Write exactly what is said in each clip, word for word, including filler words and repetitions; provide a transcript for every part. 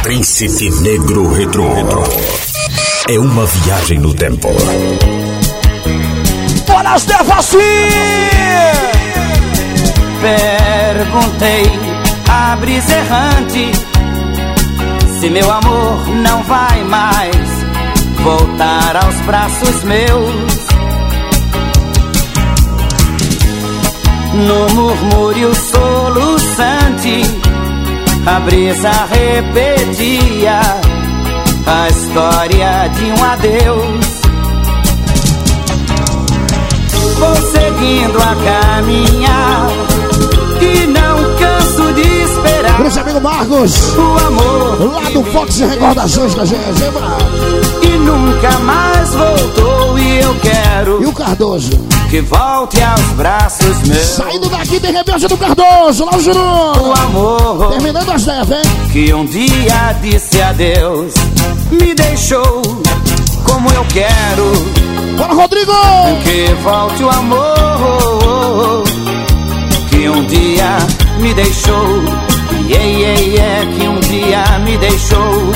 Príncipe Negro Retro. É uma viagem no tempo. Bora, Stefasi! Perguntei a brisa errante se meu amor não vai mais voltar aos braços meus. No murmúrio soluçante, a brisa repetia a história de um adeus. Vou seguindo a caminhar e não canso de esperar. Grande amigo Marcos, o amor lá do Fox e Recordações com a gente, hein, e nunca mais voltou. E eu quero e o Cardoso que volte aos braços meus. Saindo daqui tem rebelde do Cardoso, lá o Juru. O amor terminando as dez, hein? Que um dia disse adeus, me deixou como eu quero. Bora, Rodrigo! Que volte o amor que um dia me deixou. Yeah, yeah, yeah, que um dia me deixou.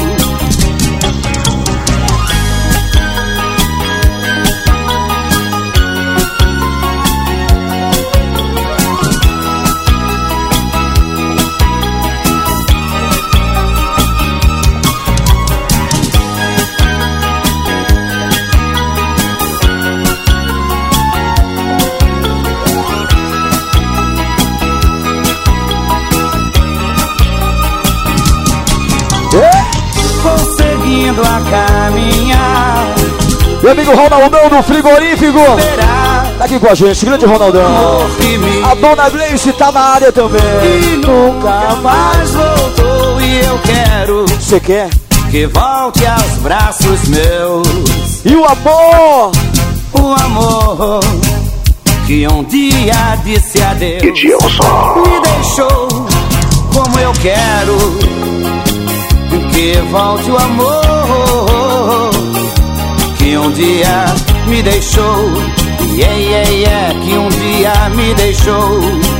Seguindo a caminhar. Meu amigo Ronaldão do Frigorífico tá aqui com a gente, grande Ronaldão. A dona Gleice tá na área também. E nunca mais voltou. E eu quero. Você quer? Que volte aos braços meus. E o amor? O amor que um dia disse adeus, Edilson me deixou como eu quero. Que volte o amor que um dia me deixou. Yeah, yeah, yeah, que um dia me deixou.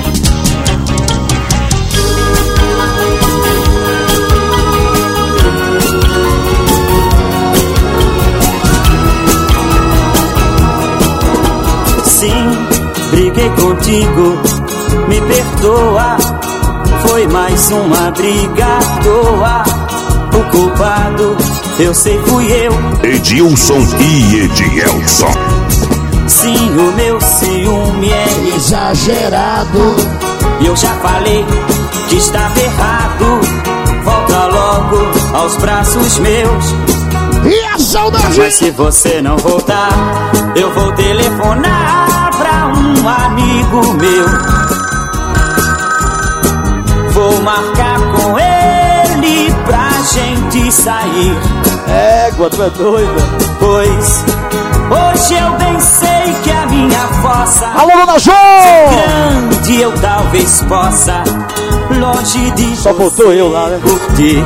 Sim, briguei contigo, me perdoa. Foi mais uma briga à toa. O culpado, eu sei, fui eu. Edilson e Edielson. Sim, o meu ciúme é exagerado. E eu já falei que estava errado. Volta logo aos braços meus. E a saudade? Mas se você não voltar, eu vou telefonar pra um amigo meu. Vou marcar com ele pra gente sair. Égua, tu é doida. Pois hoje eu bem sei que a minha fossa, alô, dona Jo! grande eu talvez possa, longe de só faltou eu lá, né? Curtir.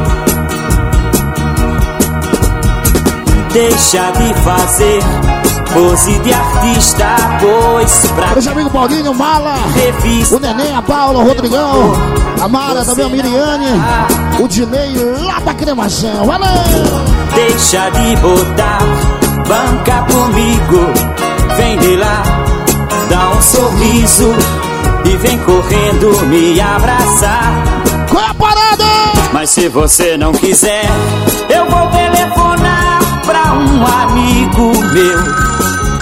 Deixa de fazer pose de artista, pois pra meus amigos Paulinho, Mala, revista, o Neném, a Paula, o Rodrigão, a Mara, também a Miriane, o Dinei lá da cremação. Valeu! Deixa de botar banca comigo, vem de lá, dá um sorriso e vem correndo me abraçar. Qual é a parada? Mas se você não quiser, eu vou telefonar pra um amigo meu.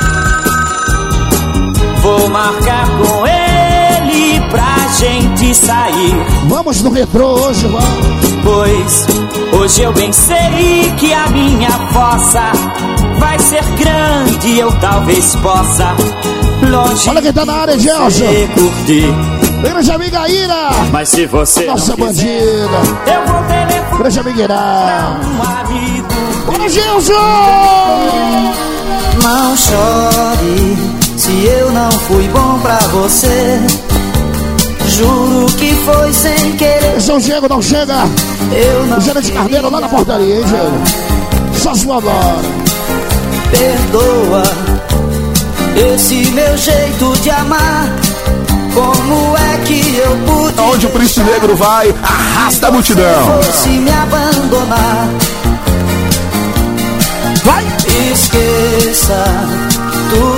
Vou marcar com ele pra gente sair. Vamos no retrô hoje, vamos. Pois hoje eu bem sei que a minha fossa vai ser grande, eu talvez possa, longe. Olha quem tá na área, Gelson. Curtir. Grande amiga Ira. Mas se você nossa não bandida, quiser, eu vou telefonar grande amiga Ira. um amigo. Bora, Gelson! Não chore se eu não fui bom pra você. Juro que foi sem querer. São Diego não chega. Eu não. O gerente Carneiro lá na portaria, hein, Diego? Só sua agora. Perdoa esse meu jeito de amar. Como é que eu pude? Onde o Príncipe Negro vai, arrasta a multidão. Se me abandonar.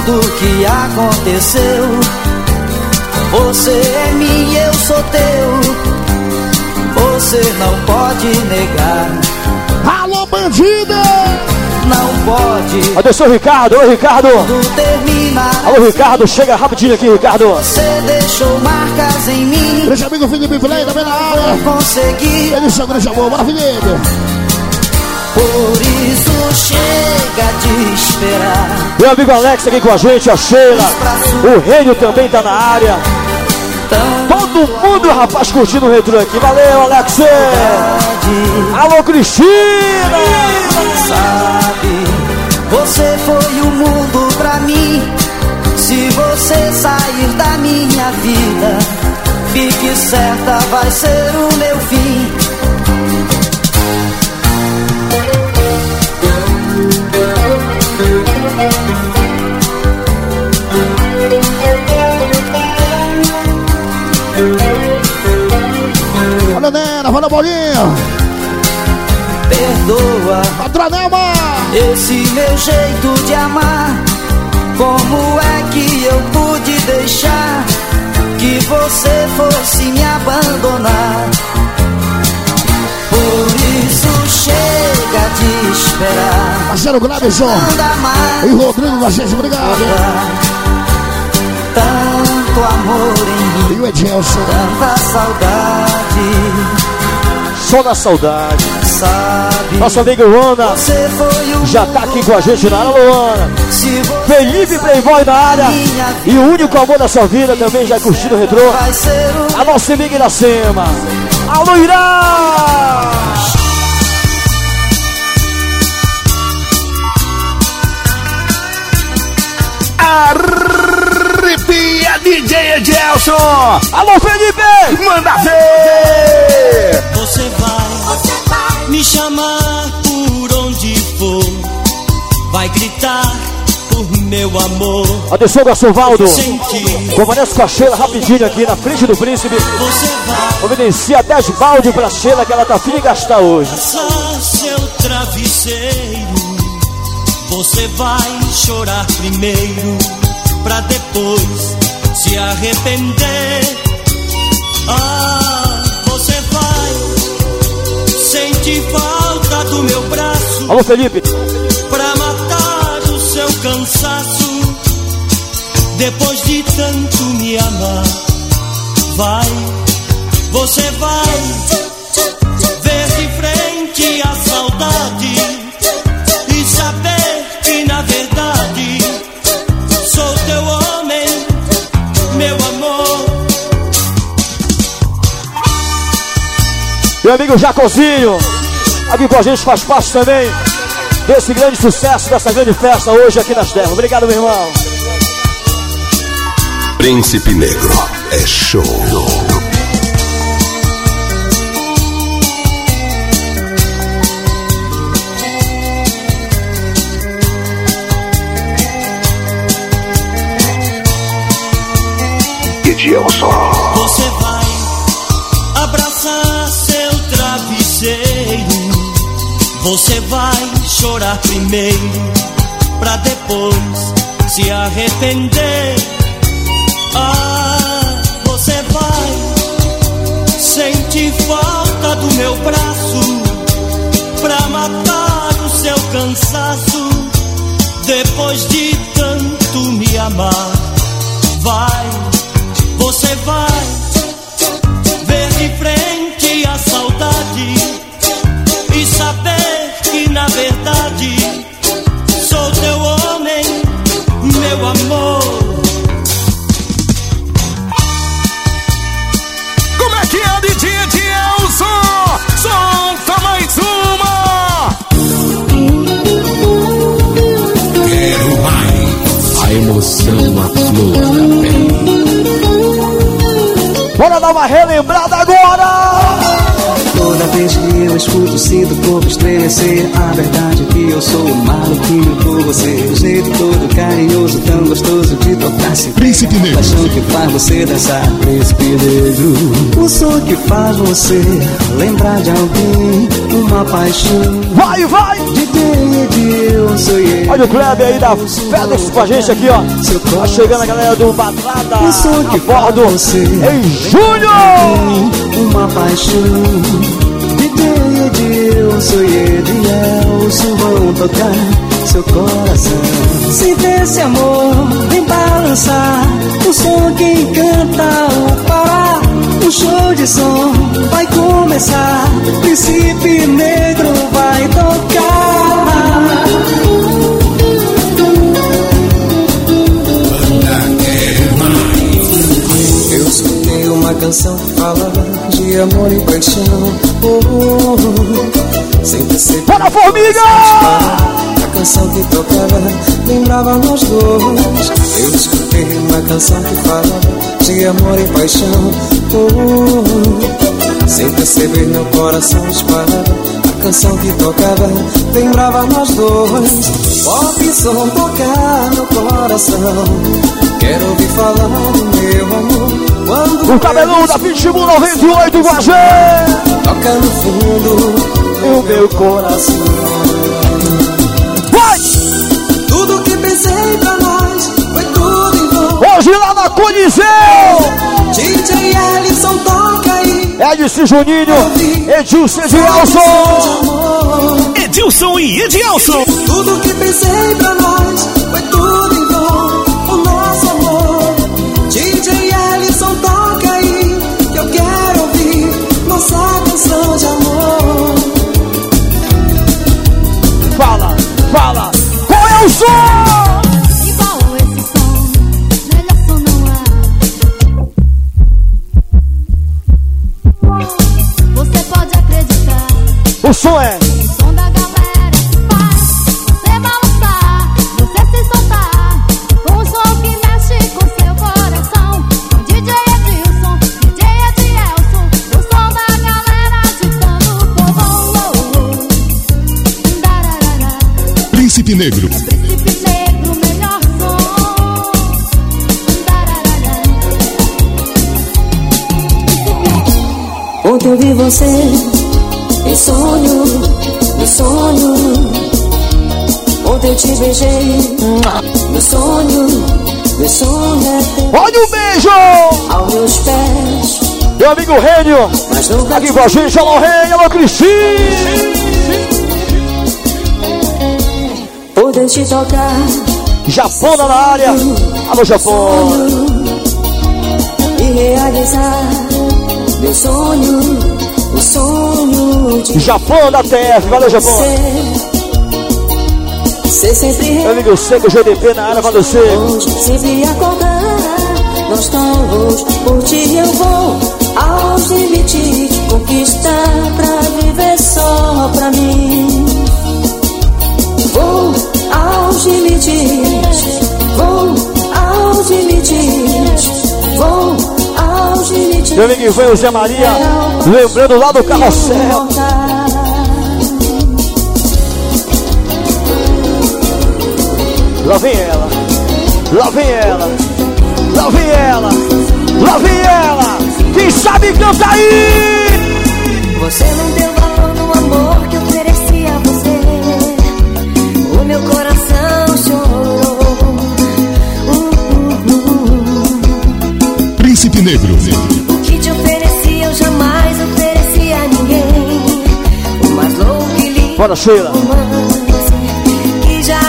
tudo que aconteceu. Você é minha, eu sou teu. Você não pode negar. Alô, bandida! Não pode. Atenção, Ricardo. Oi, Ricardo. Termina. Alô, Ricardo. Chega rapidinho aqui, Ricardo. Você deixou marcas em mim. Grande amigo Felipe Play também na área. Consegui. Ele chama grande amor. Bora, Felipe. Por isso chega de esperar. Meu amigo Alex aqui com a gente, a Sheila. O Rênio também tá na área. Todo mundo, rapaz, curtindo o retrô aqui. Valeu, Alex. Alô, Cristina. Sabe, você foi o mundo pra mim. Se você sair da minha vida, fique certa, vai ser o meu fim. Olha, Nena, valeu, Bolinho. Perdoa, Patronelma, esse meu jeito de amar. Como é que eu pude deixar que você fosse me abandonar? Por isso chega de esperar. Marcelo Gladson e Rodrigo da gente, obrigado. Tanto amor em mim, e o Edilson, tanta saudade. Só na saudade. Sabe, nossa amiga Luana já tá aqui com a gente na área, Luana. Felipe Playboy na área. E o único amor da sua vida também já curtindo o retrô. A nossa amiga Iracema. Alô, Irá! Arrepia, D J Edelson. Alô, Felipe! Manda ver! Você vai, você vai me chamar por onde for, vai gritar por meu amor. Atenção, Garçovaldo. Sentir. Permanece com a Sheila rapidinho aqui na frente do Príncipe. Você vai providencia dez balde pra Sheila que ela tá afim de gastar hoje. passar seu travesseiro. Você vai chorar primeiro, pra depois se arrepender. Ah, você vai sentir falta do meu braço. Alô, Felipe. Pra matar o seu cansaço, depois de tanto me amar. Vai, você vai ver de frente a saudade e saber que na verdade sou teu homem, meu amor. Meu amigo Jacozinho, aqui com a gente, faz parte também desse grande sucesso, dessa grande festa hoje aqui nas terras. Obrigado, meu irmão. Príncipe Negro é show. Você vai abraçar seu travesseiro. Você vai chorar primeiro, pra depois se arrepender. Ah, você vai sentir falta do meu braço, pra matar o seu cansaço, depois de tanto me amar. Vai, você vai ver de frente a saudade e saber que na verdade sou teu homem, meu amor. Como é que é, D J Edelson? Solta mais uma! Quero mais. A emoção, a flor da pele. Bora dar uma relembrada agora! Toda vez que eu escuto, sinto o corpo estremecer. A verdade é que eu sou o maluquinho por você. O jeito todo carinhoso, tão gostoso de tocar. Se Príncipe Negro. A paixão que faz você dançar. Príncipe Negro. O som que faz você lembrar de alguém. Uma uma paixão. Vai, vai! D J Edilson e ele. Olha o Kleber aí da FedEx com a gente aqui, ó. Tá chegando a galera do Batrada a bordo em julho! Uma paixão. D J Edilson e Edilson vão tocar seu coração. Sinta esse amor, vem balançar. O som que encanta o Pará. Um show de som vai começar. Príncipe Negro vai tocar. Eu escutei uma canção que falava de amor e paixão. Oh, oh, oh. Sem perceber. Bora, formiga! A canção que tocava lembrava nós dois. Eu escutei uma canção que falava de amor e paixão. Oh, oh, oh. Sem perceber meu coração disparava. A canção que tocava lembrava nós dois. Pop som tocar no coração. Quero ouvir falar do meu amor. Quando o cabeludo da Pitbull noventa e oito com a gente. Toca no fundo o meu coração. Vai! Tudo que pensei pra nós foi tudo em vão. Hoje lá na Coliseu D J Ellison toca aí. Edson Juninho, Edilson e Edilson. Edilson e Edilson. Tudo que pensei pra nós foi tudo em vão. O nosso amor. D J Ellison toca aí, que eu quero ouvir nossa canção de amor. Fala, fala, qual é o som? Igual esse som, melhor som não há. Você pode acreditar. O som é O som da galera faz você balançar, você se soltar. Um som que mexe com seu coração. Com D J Edilson, D J Edilson. O som da galera agitando o povão. Dararara. Príncipe Negro. Príncipe Negro, melhor som. Dararara. Ontem eu vi você em sonho, no sonho. Ontem eu te beijei no sonho, no sonho é teu. olha o beijo! Aos meus pés, Meu amigo Rênio, mas nunca aqui com a gente, alô Rênio, alô Cristina. poder te tocar. Japão na área, alô Japão. E realizar meu sonho, o sonho de Japão da T F, valeu Japão. ser sempre Meu amigo Seco, G D P na área, valeu Seco. sempre acordar. Nós estamos por ti, eu vou aos limites, conquistar pra viver só pra mim. Vou aos limites, vou aos limites, vou aos limites. Meu amigo Ivan, o Zé Maria, lembrando lá do carrossel. Lá vem ela, lá vem ela, lá vem ela, lá vem ela. Quem sabe canta aí! Você não deu valor no amor que ofereci a você. O meu coração chorou. Uh, uh, uh. Príncipe Negro. O que te ofereci eu jamais ofereci a ninguém. O mais louco e lindo Bora, Sheila. romance que já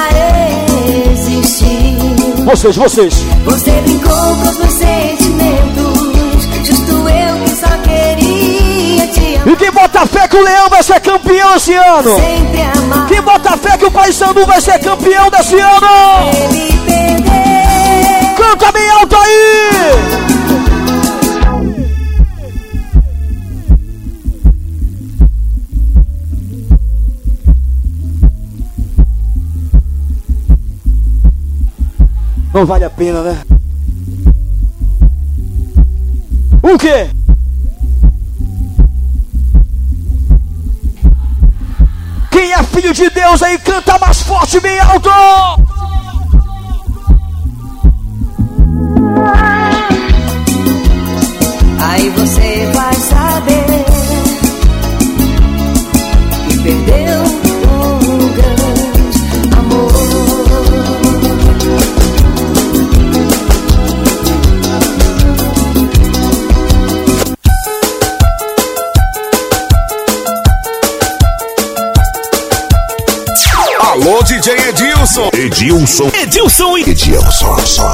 existiu. Vocês, vocês. Você brincou com os meus sentimentos. Justo eu que só queria te amar. E quem bota fé que o Leão vai ser campeão esse ano? Sempre amar. Quem bota fé que o Paysandu vai ser campeão desse ano? Ele perder. Canta bem alto aí! Não vale a pena, né? O quê? Quem é filho de Deus aí, canta mais forte, bem alto! Aí você vai saber que Alô, D J Edilson. Edilson. Edilson e Edilson. Só.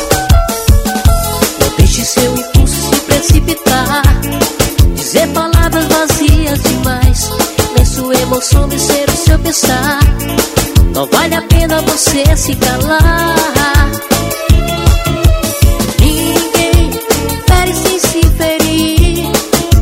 Não deixe seu impulso se precipitar, dizer palavras vazias demais, nem sua emoção vencer o seu pensar. Não vale a pena você se calar. Ninguém fere sem se ferir.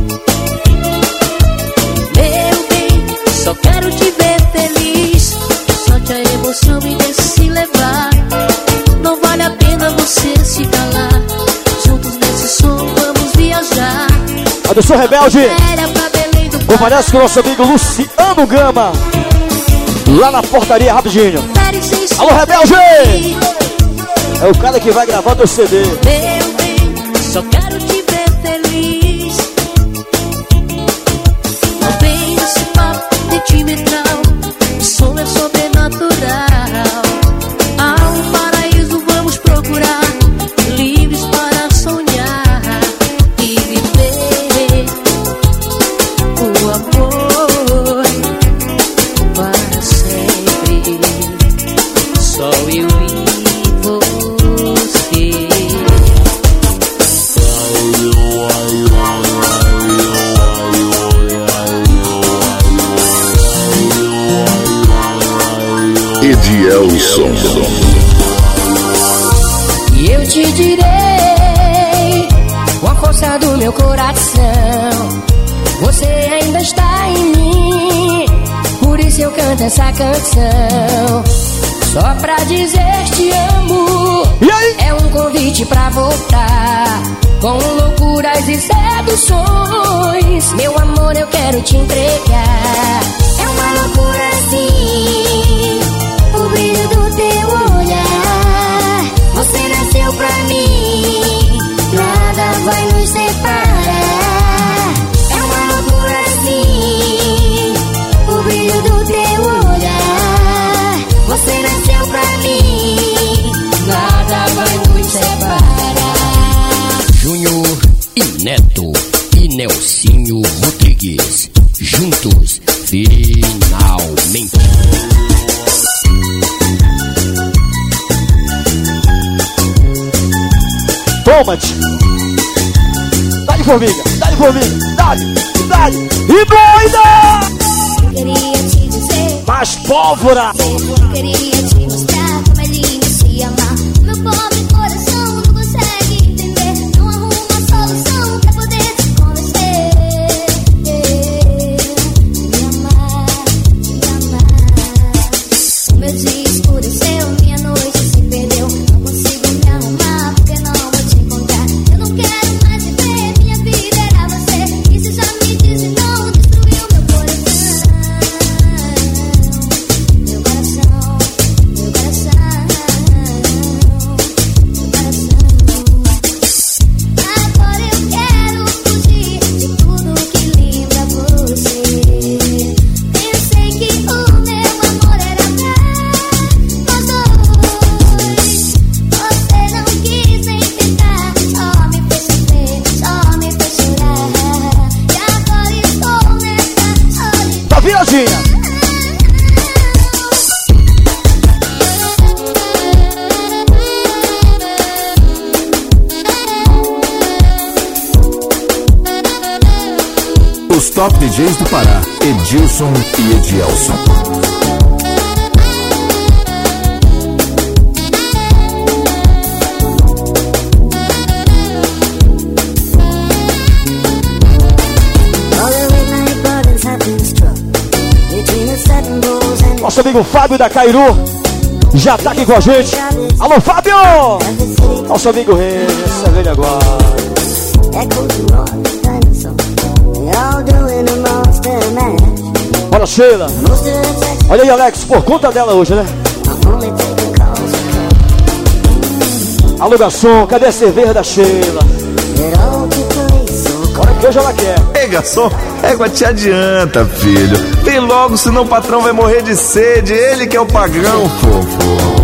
Meu bem, só quero te ver feliz. Solte a emoção e deixe se levar. Não vale a pena você se calar. Juntos nesse som vamos viajar. Atenção, Rebelde. Comparece com o nosso amigo Luciano Gama, lá na portaria, rapidinho. Alô, Rebelde! É o cara que vai gravar teu C D. Meu bem, só quero te ver feliz. Não vem nesse papo sentimental, o som é sobrenatural. Há um paraíso, vamos procurar, livres para sonhar e viver o amor para sempre. Só eu e você. Edilson. E eu te direi, com a força do meu coração, você ainda está em mim. Por isso eu canto essa canção, só pra dizer te amo. E aí? É um convite pra voltar, com loucuras e seduções. Meu amor, eu quero te entregar. É uma loucura assim, o brilho do teu olhar. Você nasceu pra mim, nada vai nos separar. É uma loucura assim, o brilho do teu olhar. Você nasceu pra mim, nada vai nos separar. Júnior e Neto e Nelsinho Rodrigues, juntos, finalmente. Toma-te. Dá-lhe formiga, dá-lhe formiga, dá-lhe, dá-lhe. E doida! Queria te dizer, mais pólvora. queria te mostrar como é lindo se amar. Meu pobre coração não consegue entender, não arruma solução pra poder te convencer. Me amar, me amar. O meu dia escureceu, minha noite se perdeu. Não consigo me arrumar porque não vou te encontrar. Eu não quero mais viver, minha vida era você. E se já me disse não, destruiu meu coração. Meu coração, meu coração, meu coração. Agora eu quero fugir de tudo que lembra você. Pensei que o meu amor era pra nós dois. Você não quis enfrentar, só me fez sofrer, só me fez chorar. E agora estou nessa solidão. Tá viradinha. Os top D Js do Pará, Edilson e Edilson. Nosso amigo Fábio da Cairu já tá aqui com a gente. Alô, Fábio! Nosso amigo Rei, essa velha agora. Bora, Sheila. Olha aí, Alex, por conta dela hoje, né? Alô, garçom, cadê a cerveja da Sheila? Bora que hoje ela quer. Ei, garçom, égua, te adianta, filho. Vem logo, senão o patrão vai morrer de sede. Ele que é o pagão, fofo.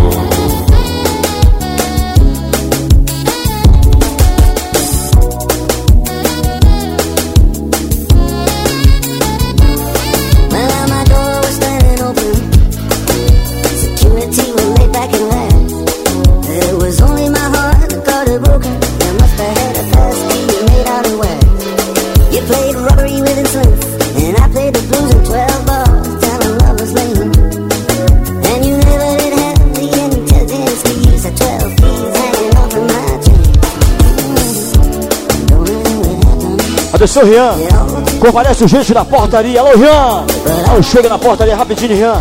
Atenção, Rian. Comparece o gente na portaria. Alô, Rian. Alô, chega na portaria rapidinho, Rian.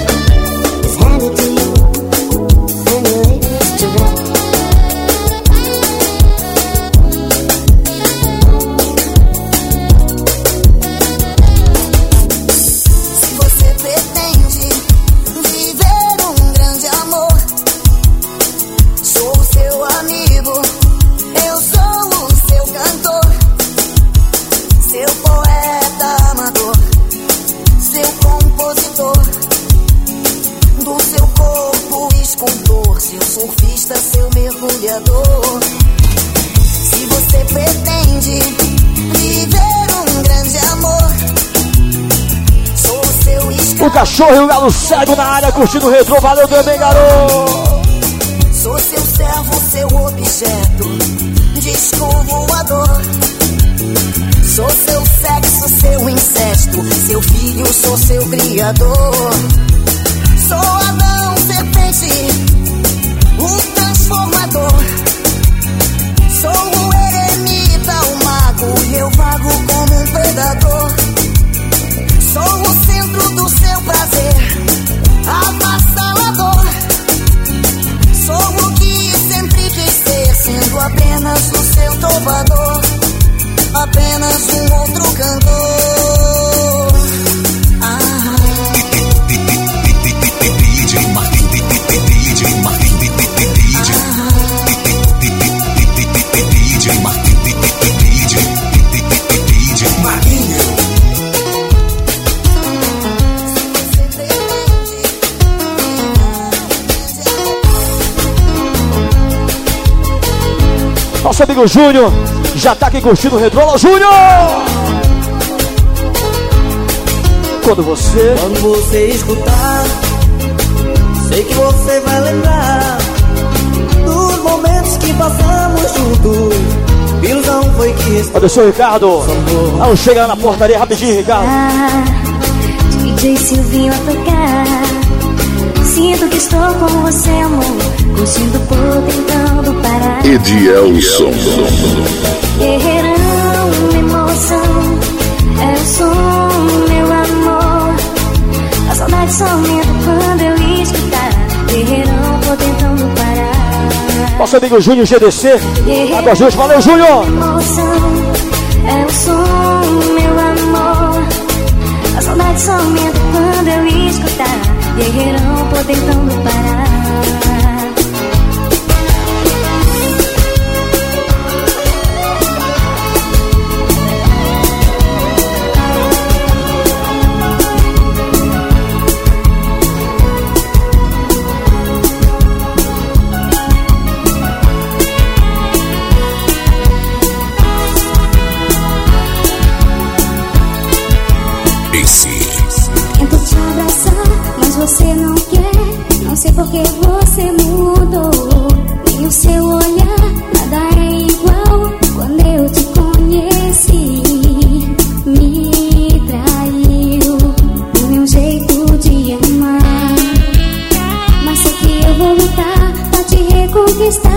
Se você pretende viver um grande amor, sou o seu escravo. O cachorro e o galo cego na área, curtindo o retrô. Valeu também, garoto. Sou seu servo, seu objeto, disco voador. Sou seu sexo, seu incesto, seu filho, sou seu criador. Sou Adão, serpente, o transformador. Sou o eremita, o mago, e eu vago como um predador. Sou o centro do seu prazer, avassalador. Sou o que sempre quis ser, sendo apenas o seu trovador, apenas um outro cantor. Ah. D J Marquinhos, D J Marquinhos, D J Marquinhos, D J Marquinhos. Nosso amigo Júnior já tá aqui curtindo o retrô. Alô, Júnior! Quando você... Quando você escutar, sei que você vai lembrar dos momentos que passamos juntos. Ilusão foi que... Atenção, Ricardo. Não, chega lá na portaria rapidinho, Ricardo. Ah, D J Silvinho a tocar. Sinto que estou com você, amor. Curtindo por tentando parar. Edielson. Guerreirão, emoção. É o som, meu amor. A saudade só aumenta quando eu escutar. Guerreirão, tô tentando parar. Nosso amigo Júnior G D C. Água Justa, valeu, Júnior! Emoção, é o som, meu amor. A saudade só aumenta quando eu escutar. Guerreirão, tô tentando parar. Tento te abraçar, mas você não quer. Não sei porque você mudou. Nem o seu olhar, nada é igual. Quando eu te conheci, me traiu o meu jeito de amar. Mas sei que eu vou lutar pra te reconquistar.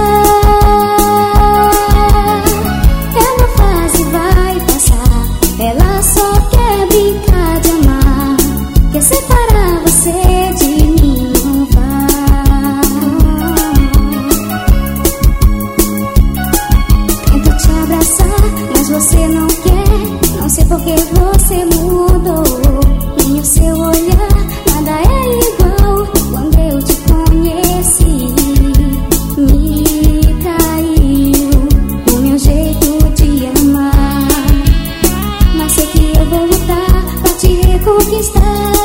É uma fase, vai passar. Ela só quer brincar de amar. Quer separar você de mim, não vai. Tento te abraçar, mas você não quer. Não sei porque você mudou. Nem o seu olhar, nada é igual. Quando eu te conheci, me traiu o meu jeito de amar. Mas sei que eu vou lutar pra te reconquistar.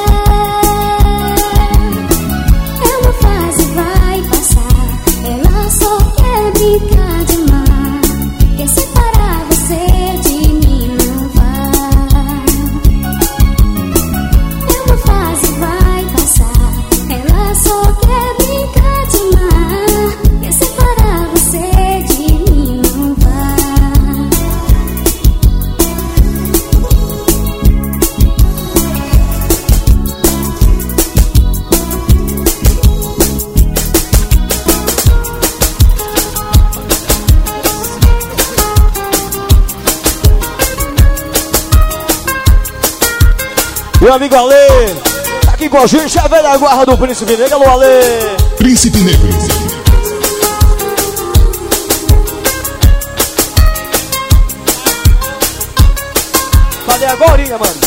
É uma fase, vai passar. Ela só quer brincar de amar. Quer separar você de mim, não vai. É uma fase, Meu amigo Ale, tá aqui com a gente, a velha guarda do Príncipe Negro. Alô, Ale. Príncipe Negro. Falei agorinha, mano.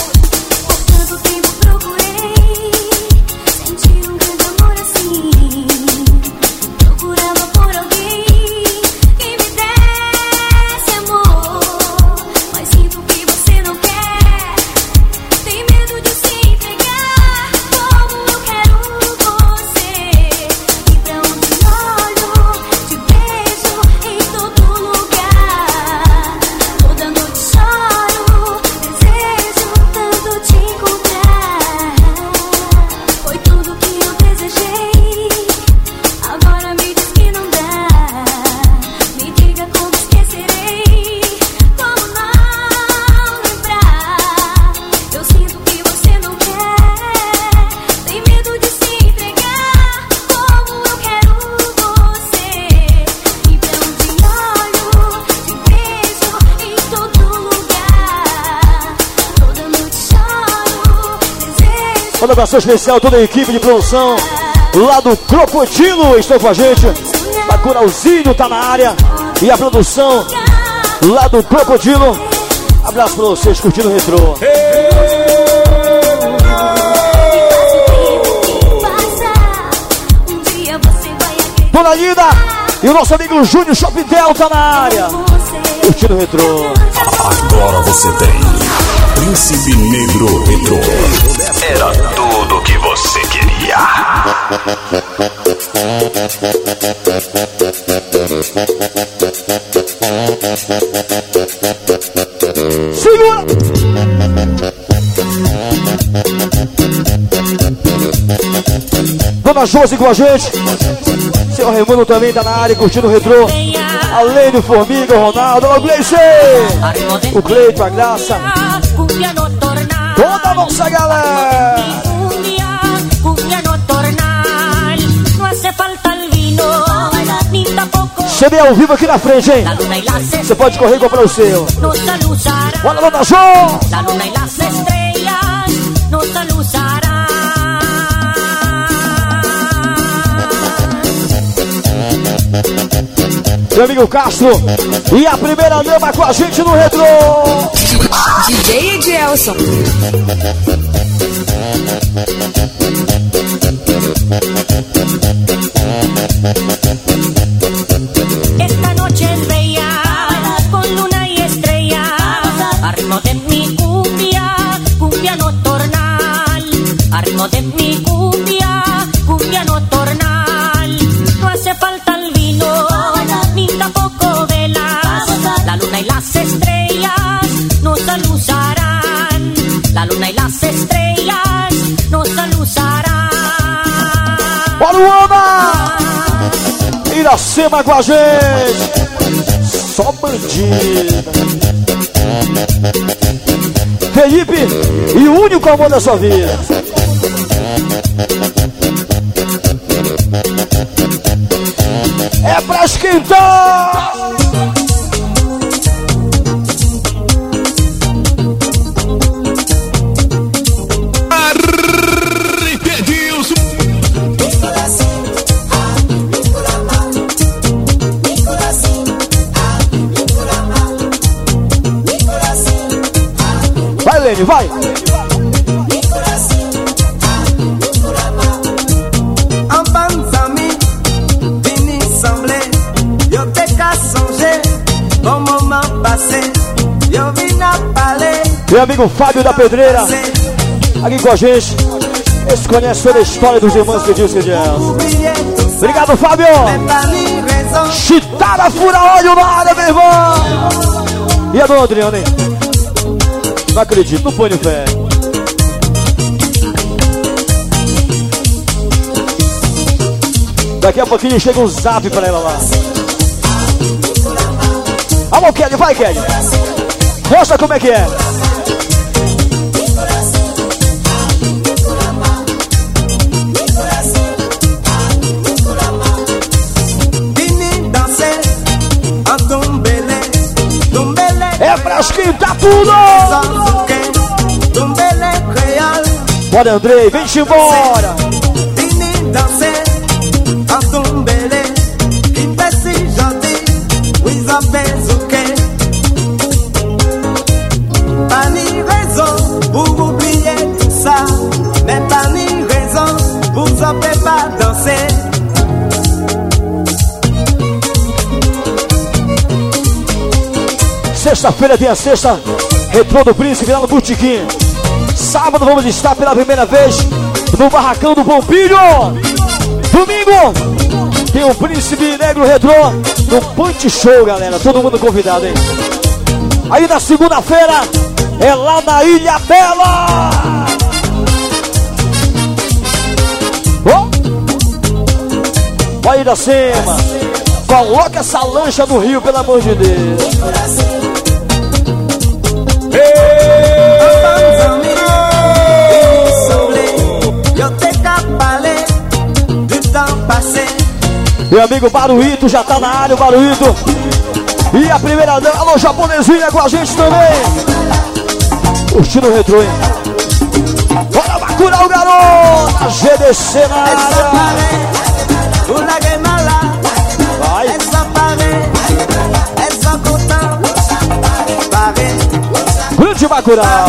Uma abração especial a toda a equipe de produção lá do Crocodilo estão com a gente. Bacurauzinho tá na área e a produção lá do Crocodilo. Abraço pra vocês curtindo o retrô. Dona Linda e o nosso amigo Júnior Shopintel tá na área curtindo o retrô. Agora você tem Príncipe Negro Retrô. Era tudo que você queria. Segura! Dona Josi com a gente. Seu Raimundo também tá na área curtindo o retrô. Além do Formiga, o Ronaldo, o Gleice, o Cleito, a Graça, toda a nossa galera. C D ao vivo aqui na frente, hein? Você pode correr e comprar o seu. Bora, Dona Jo! Meu amigo Castro e a primeira dama com a gente no retrô. D J Edelson. Esta noche es bella, con luna y estrella, a ritmo de mi cumbia, cumbia nocturnal, a ritmo de mi cumbia, cumbia nocturnal. No hace falta el vino, ni tampoco velas, la luna y las estrellas nos aluzarán, la luna y las estrellas nos aluzarán. Bora, Luana! Iracema com a gente! Só bandida! Felipe e o único amor da sua vida! É pra esquentar! Vai, Lene, vai! Meu amigo Fábio da Pedreira, aqui com a gente. Esse conhece toda a história dos irmãos que diz que Deus. Obrigado, Fábio! Chitara fura olho na área, meu irmão! E a dona Adriana, hein? Não acredito, não põe no pé. Daqui a pouquinho chega um zap pra ela lá. Alô, Kelly, vai, Kelly! Mostra como é que é! É pra esquentar tudo! Bora, Andrei, vem-te embora. Vini danser, entombele, il fait si gentil, oui ça fait souquet. Pas ni raison pour oublier tout ça, mais pas ni raison pour s'en faire pas danser. Sexta-feira tem a sexta Retrô do Príncipe lá no Botequim. Sábado vamos estar pela primeira vez no Barracão do Pompilho. Domingo tem o Príncipe Negro Retrô no Punch Show, galera. Todo mundo convidado, hein? Aí na segunda-feira é lá na Ilha Bela. Oh! Vai da cima. Coloca essa lancha no rio, pelo amor de Deus. Meu amigo Baruíto já tá na área, o Baruíto. E a primeira dama, alô japonesinha com a gente também. Curtindo o retrô, hein? Bora bacurar o garoto, a G D C na área. Vai. Grande Bacurau.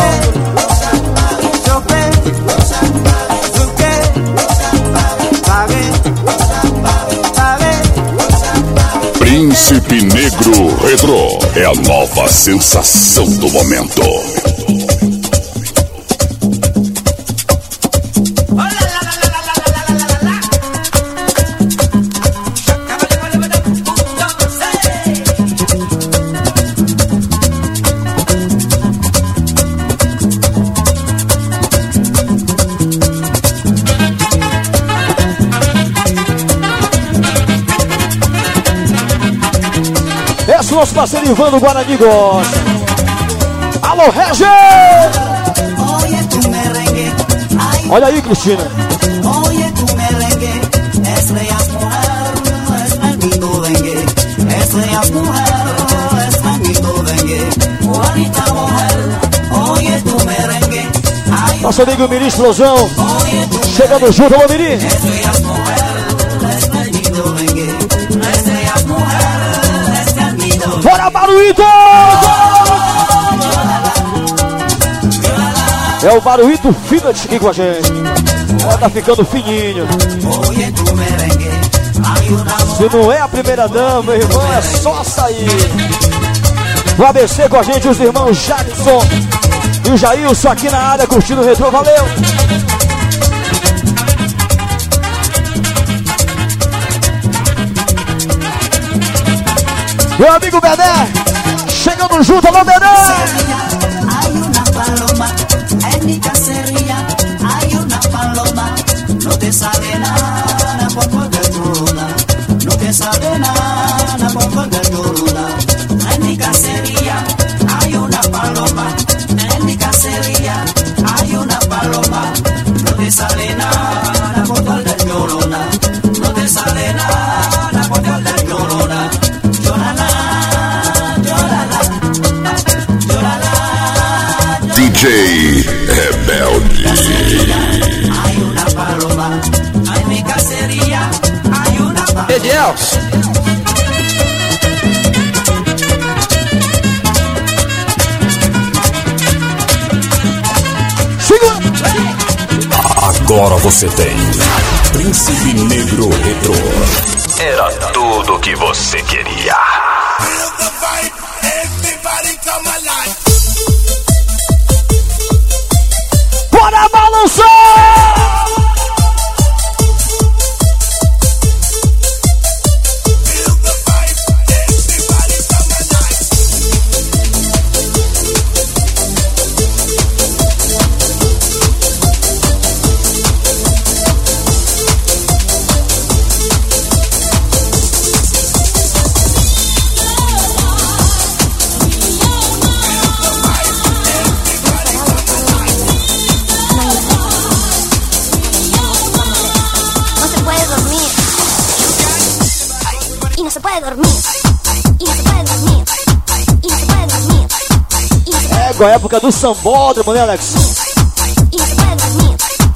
Príncipe Negro Retrô é a nova sensação do momento. Nosso parceiro Ivan do Guarani gosta. Alô, Regê! Olha aí, Cristina. Nosso amigo Miri Explosão chegando junto, alô, Miri. Bora, Baruíto! É o Baruíto Finance aqui com a gente. Ela tá ficando fininho. Se não é a primeira dama, meu irmão, é só sair. O A B C com a gente, os irmãos Jackson e o Jailson aqui na área, curtindo o retrô, valeu! Meu amigo Bedé, chegando junto, alô Bedé! Hay una paloma en mi cacería, hay una paloma, no te sabe nada, por poder turuna, no te sabe nada, por poder turuna. En mi cacería hay una paloma, en mi cacería hay una paloma, no te sale nada, por poder turuna, no te sale nada, por poder turuna. D J Rebelde. Hay una paloma, en mi cacería hay una paloma. Edelson. Agora você tem Príncipe Negro Retrô. Era tudo o que você queria. Bora balançar! É a época do sambódromo, né, Alex?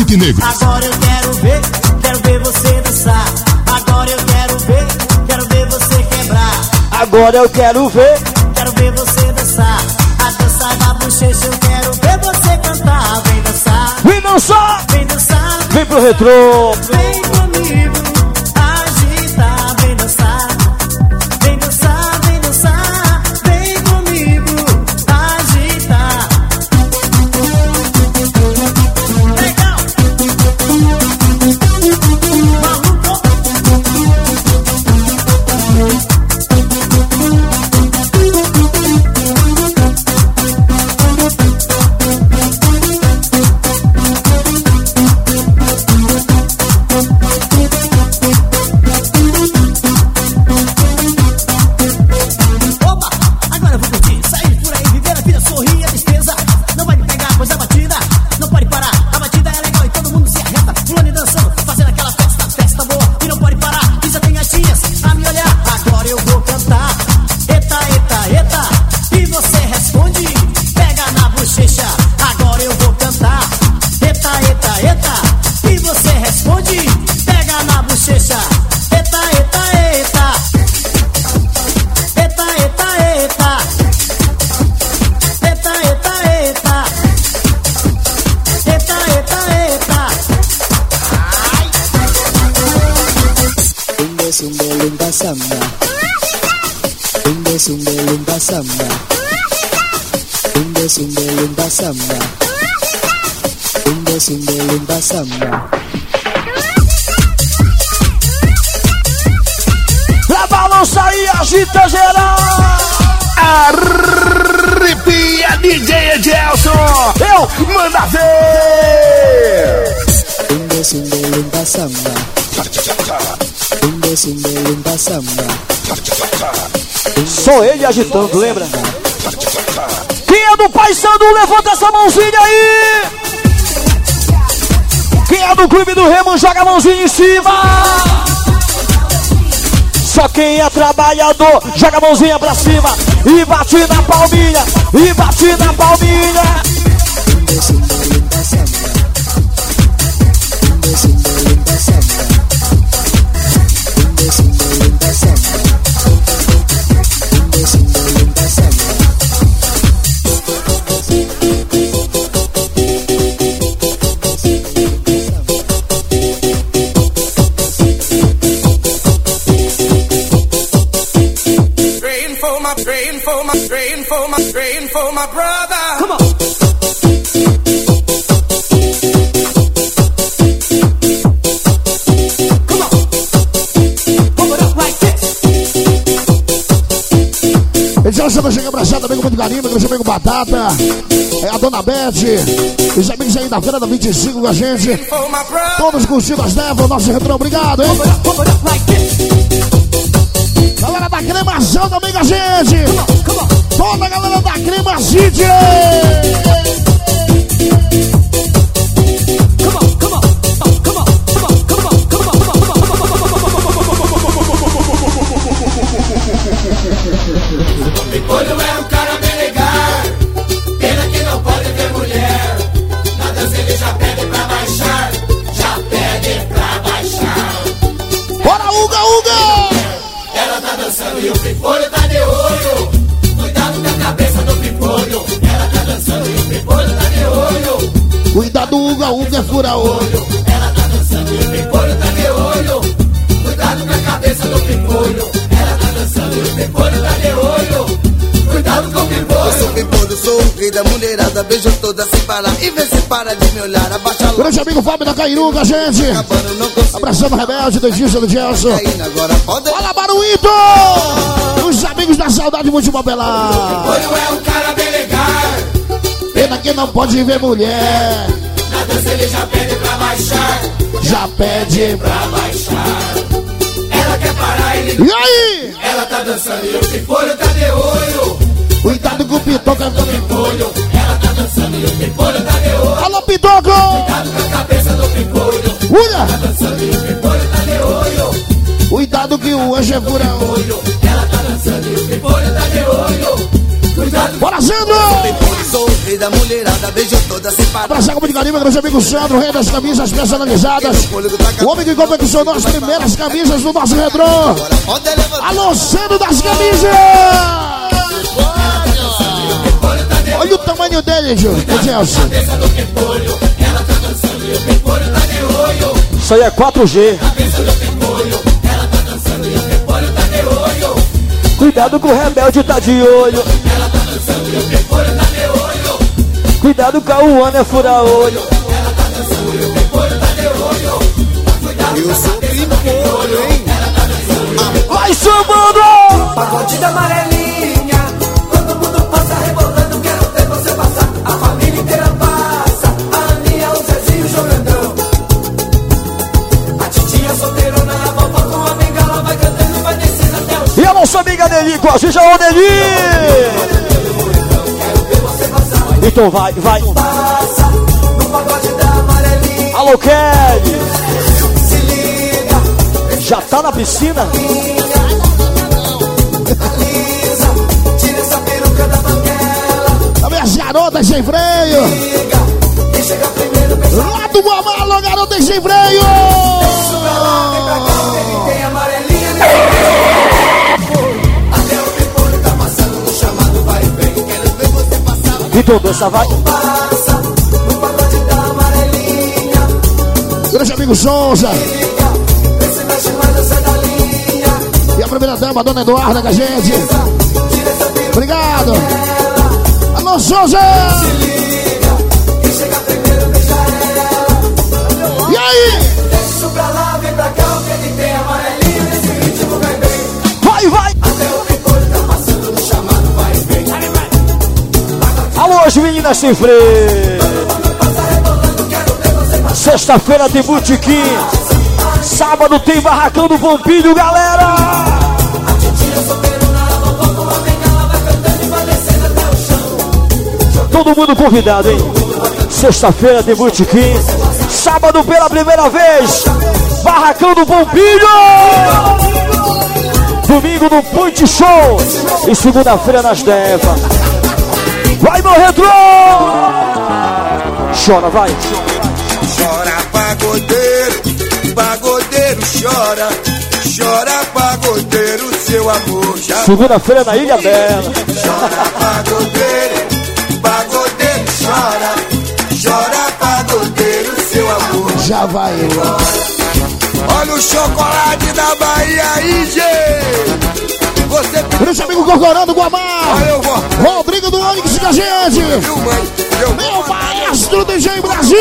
Príncipe Negro. Agora eu quero ver, quero ver você dançar. Agora eu quero ver, quero ver você quebrar. Agora eu quero ver, quero ver você dançar. A dança da bochecha eu quero ver você cantar. Vem dançar, vem dançar, vem dançar, vem pro retrô. Vem comigo, agita, vem dançar. Vem dançar, vem dançar, vem comigo, agita. Legal. Maluco. Samba, umbe sumbe lumba samba, umbe sumbe lumba samba, umbe sumbe lumba samba. Pra balançar e agita geral. Arrepia D J Edelson. Eu manda ver. Umbe sumbe lumba samba. Umbe sumbe lumba samba. Só ele agitando, lembra? Quem é do Pai Sandu, levanta essa mãozinha aí. Quem é do Clube do Remo, joga a mãozinha em cima. Só quem é trabalhador, joga a mãozinha pra cima. E bate na palminha, e bate na palminha. Umbe sumbe lumba samba. Umbe sumbe lumba samba. Umbe sumbe lumba samba. Umbe sumbe lumba samba. Praying for my, praying for my, praying for my, praying for my brother. Come on. Eles já chega abraçado também com muito carinho, com também com batata. É a Dona Beth. Os amigos aí da Feira da vinte e cinco com a gente. Todos curtindo as nevas, o nosso retrô, obrigado, hein? Galera da Cremazão também com a gente. Toda a galera da Cremazite. Pimpolho é um cara bem legal, pena que não pode ver mulher. Na dança ele já pede pra baixar, já pede pra baixar. Bora, Uga, Uga! Ela tá dançando e o pimpolho tá de olho. Cuidado com a cabeça do pimpolho. Ela tá dançando e o pimpolho tá de olho. Cuidado, Uga, Uga, fura olho. Ela tá dançando e o pimpolho tá de olho. Cuidado com a cabeça do pimpolho. Ela tá dançando e o pimpolho tá de olho. Cuidado com o pimpolho. Eu sou pimpolho, sou o rei da mulherada. Beijo toda sem parar e vê se para de me olhar. Abaixa logo. Grande amigo Fábio da Cairuga, gente. Abraçando o Rebelde, do Edilson, do Gelson. Fala, Baruíto! Os amigos da saudade multipopelar. Pimpolho é um cara bem legal. Pena que não pode ver mulher. Na dança ele já pede pra baixar. Já pede pra baixar. Ela quer parar, ele... E aí? Ela tá dançando e o pimpolho tá de olho. Cuidado com o Pitoca. Pimpolho. Ela tá dançando e o pimpolho tá de olho. Alô, Pitoco! Cuidado com a cabeça do pimpolho. Uia! Ela tá dançando e o pimpolho tá de olho. Cuidado que o anjo é fura olho. Ela tá dançando e o pimpolho tá de olho. Cuidado. Bora, Zendo! Comprei da mulherada, beijo toda separada. Pra Jacob de Garimba, grande amigo Sandro, rei das camisas personalizadas. O homem que confeccionou as primeiras camisas do nosso retrô. Alô, Sandro das camisas! Olha o tamanho dele, Gelson. Isso aí é quatro G. Cuidado com o rebelde, tá de olho. Cuidado com a Uana, é fura olho. Eu sou pimpolho, hein? Vai sambando! Pagode da amarelinha, todo mundo passa rebolando, quero ver você passar. A família inteira passa, a Aninha, o Zezinho, o Jogandão. A titia solteirona, a vovó com a bengala, vai cantando, vai descendo até o chão. E a nossa amiga Nelly com a gente, alô Nelly! Então vai, vai. Passa no pagode da amarelinha. Alô Kelly! Se liga, já tá na piscina? Lisa, tira essa peruca da banguela. Também as garotas sem freio. Quem chega primeiro, lá do Guamalo, garotas sem freio. Isso pra lá, vem pra cá, ele tem amarelinha. Até o pimpolho tá passando no chamado, vai e vem. Quero ver você passar. Então dança, vai. Passa no pagode da amarelinha. Grande amigo Souza. Vê se mexe mais, eu sai da linha. E a primeira dama, a dona Eduarda, com a gente. Obrigado. Alô, Souza. Se liga, quem chega primeiro beija ela. E aí? Deixa isso pra lá, vem pra cá, o que ele tem amarelinho. Nesse ritmo vai bem. Vai, vai. Até o pimpolho tá passando no chamado, vai e vem. Alô, as meninas sem freio. Sexta-feira tem botequim. Sábado tem barracão do Pompilho, galera. Todo mundo convidado, hein? Sexta-feira tem botequim. Sábado pela primeira vez, barracão do Pompilho. Domingo no Point Show. E segunda-feira nas Deva. Vai, meu retrô! Chora, vai. Chora, pagodeiro, pagodeiro chora. Chora, pagodeiro, seu amor já. Segunda-feira na Ilha Bela. Chora, pagodeiro, pagodeiro chora. Chora, pagodeiro, seu amor já vai embora. Olha o chocolate da Bahia aí, gente. Você... Grande amigo Corcorão do Guamá. Rodrigo do Onix com a gente. Meu maestro D J Brasil.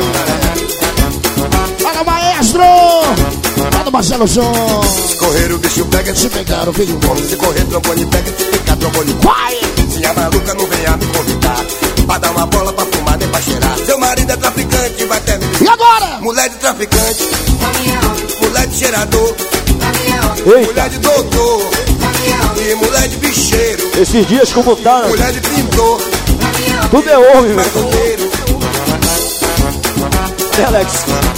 Fala, maestro. Fala, Marcelo Som. Se correr o bicho pega, se pegar o filho bom. Se correr trombone pega, se ficar trombone vai. Se a maluca não vem a me convidar pra dar uma bola, pra fumar, nem pra cheirar. Seu marido é traficante, vai até me ligar. E agora? Mulher de traficante, mulher de cheirador, Eita. mulher de doutor e mulher de bicheiro. Esses dias como tá, né? Mulher de pintor, tudo é homem, velho. É, Alex.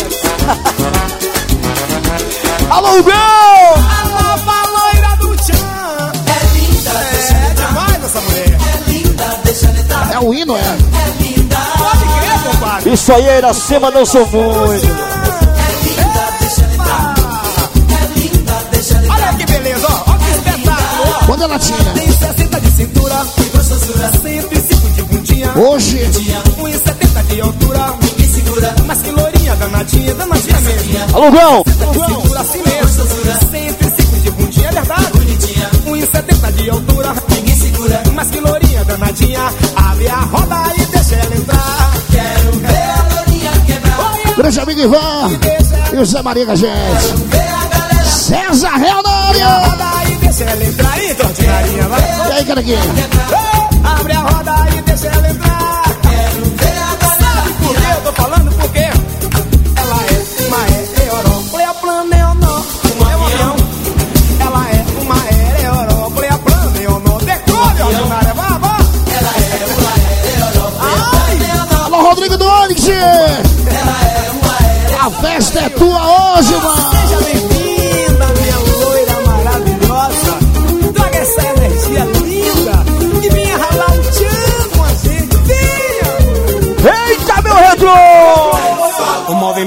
Alô, Gol! Alô, baloira do Tchan. É linda, é demais essa mulher. É linda, deixa ele entrar. É o hino, é? É linda. Pode crer, compadre. Isso aí é Iracema, não sou muito. É linda, deixa ele entrar. É linda, deixa ele entrar. Olha que beleza, ó. Olha que espetáculo, ó. Quando ela tinha? Tem sessenta de cintura, gostosura, cento e cinco de bundinha. Hoje? um e setenta de altura. Ninguém segura, mas que lourinha, danadinha, danadinha mesmo. Alô, Gão! Cintura assim mesmo, cento e cinco de bundinha, é verdade? um e setenta de altura, ninguém segura, mas que lourinha, danadinha. Abre a roda e deixa ela entrar. Quero ver a lourinha quebrar. Grande amigo Ivan e o Zé Maria com a gente. César Real na área. Roda e deixa ela entrar aí, tortinharinha, vai. E aí, caraquinha? Abre a roda e deixa ela entrar. Quero ver a galera. Sabe por que eu tô falando? Por quê? Ela é uma aeróplane, a plano é ou não? Um avião. Ela é uma aeróplane, a plano é ou não? Decore, ordinária, vá, vá. Ela é uma aeróplane. Alô, Rodrigo do Onix. Ela é uma A festa é tua hoje, mano. Seja bem-vinda, minha loira maravilhosa. Traga essa energia linda e venha ralar um tchan com a gente. Vem!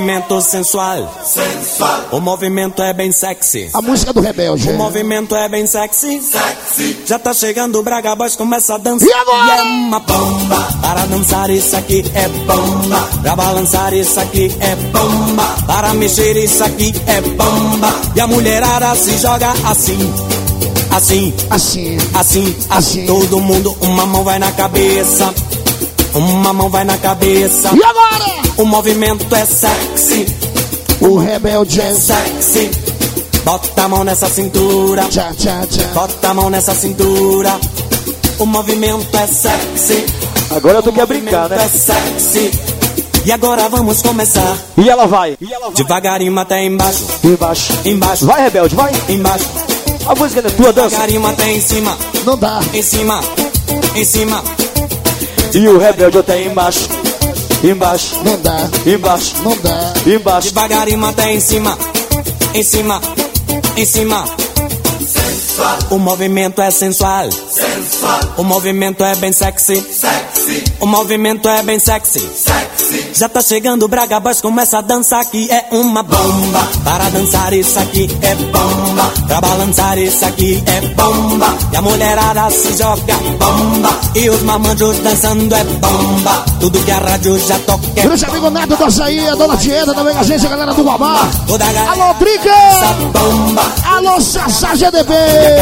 movimento sensual. Sensual. O movimento é bem sexy. A música do Rebelde. O movimento é bem sexy. Sexy. Já tá chegando o Braga Boys, começa a dançar. E agora? E é uma bomba. Para dançar isso aqui é bomba. Pra balançar isso aqui é bomba. Para mexer isso aqui é bomba. E a mulherada se joga assim. Assim, assim, assim, assim. Todo mundo, uma mão vai na cabeça. Uma mão vai na cabeça. E agora? O movimento é sexy. O Rebelde é sexy. Bota a mão nessa cintura. Tchá, tchá, tchá. Bota a mão nessa cintura. O movimento é sexy. Agora tu quer brincar, né? É sexy. E agora vamos começar. E ela vai. E ela vai. Devagarinho até embaixo. Embaixo. Embaixo. Vai, Rebelde, vai. Embaixo. A música é tua, dança. Devagarinho até em cima. Não dá. Em cima. Em cima. E o Rebelde até embaixo. Embaixo. Não dá. Embaixo. Não dá. Embaixo. Devagarinho até em cima. Em cima. Em cima. Sensual. O movimento é sensual. Sensual. O movimento é bem sexy. Sexy. O movimento é bem sexy. Sexy. Já tá chegando o Braga Boys, começa a dançar aqui é uma bomba. Para dançar isso aqui é bomba. Pra balançar isso aqui é bomba. E a mulherada se joga bomba. E os mamanjos dançando é bomba. Tudo que a rádio já toca é grande amigo Neto do Açaí, a dona Tieta, também a gente, a galera do Guamá. Alô, Briga! Alô, Sassá G D B!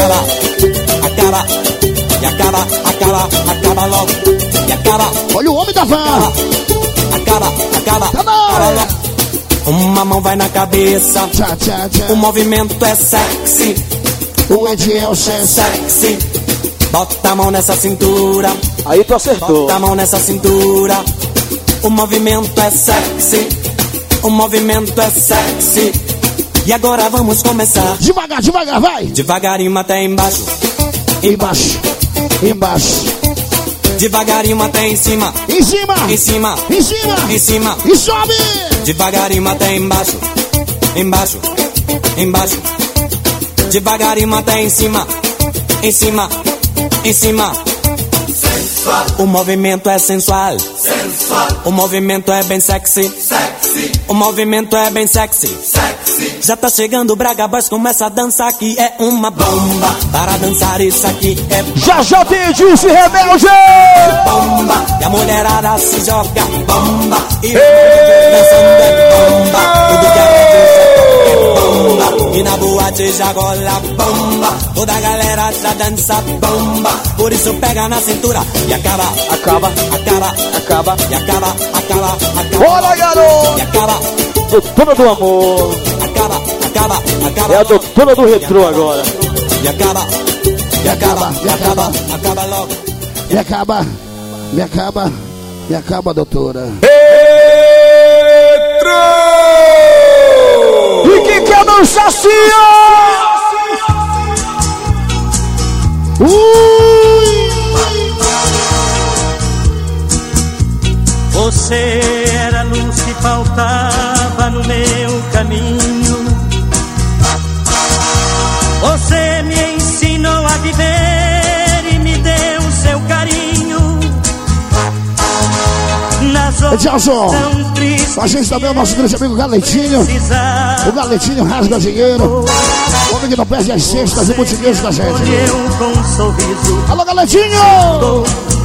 E acaba, acaba, e acaba, acaba, acaba logo. E acaba. Olha o homem da van! Acaba, acaba, tá acaba logo. Uma mão vai na cabeça. Tchá, tchá, tchá. O movimento é sexy. O Ediel é sexy. Bota a mão nessa cintura. Aí tu acertou. Bota a mão nessa cintura. O movimento é sexy. O movimento é sexy. E agora vamos começar. Devagar, devagar, vai. Devagarinho até embaixo. Embaixo. Embaixo. Devagarinho até em cima. Em cima. Em cima. Em cima. Em cima. E sobe. Devagarinho até embaixo. Embaixo. Embaixo. Devagarinho até em cima. Em cima. Em cima. Sensual. O movimento é sensual. Sensual. O movimento é bem sexy. Sexy. O movimento é bem sexy. Sexy. Já tá chegando o Braga Boys, começa a dançar aqui é uma bomba. Para dançar isso aqui é bomba. Já já tem Dilce Rebelde! Bomba. E a mulherada se joga bomba. E o dançando é bomba. Tudo que é bomba. E na boate já rola bomba. Toda a galera já dança bomba. Por isso pega na cintura e acaba, acaba, acaba, acaba, e acaba, acaba, acaba. Bora, garoto! E acaba. Doutora do amor. Acaba, acaba, acaba. É a doutora do retrô agora. E acaba, e acaba, e acaba, acaba logo. E acaba, e acaba, e acaba, doutora. Retrô! E quem quer dançar assim, ó? Ui! Você era a luz que faltava no meu caminho. Você me ensinou a viver e me deu seu carinho. Nas horas tão tristes, a gente também é o nosso grande amigo Galetinho. O Galetinho rasga dinheiro. O homem que não perde as cestas e muito dinheiro da gente. Com um sorriso. Alô, Galetinho!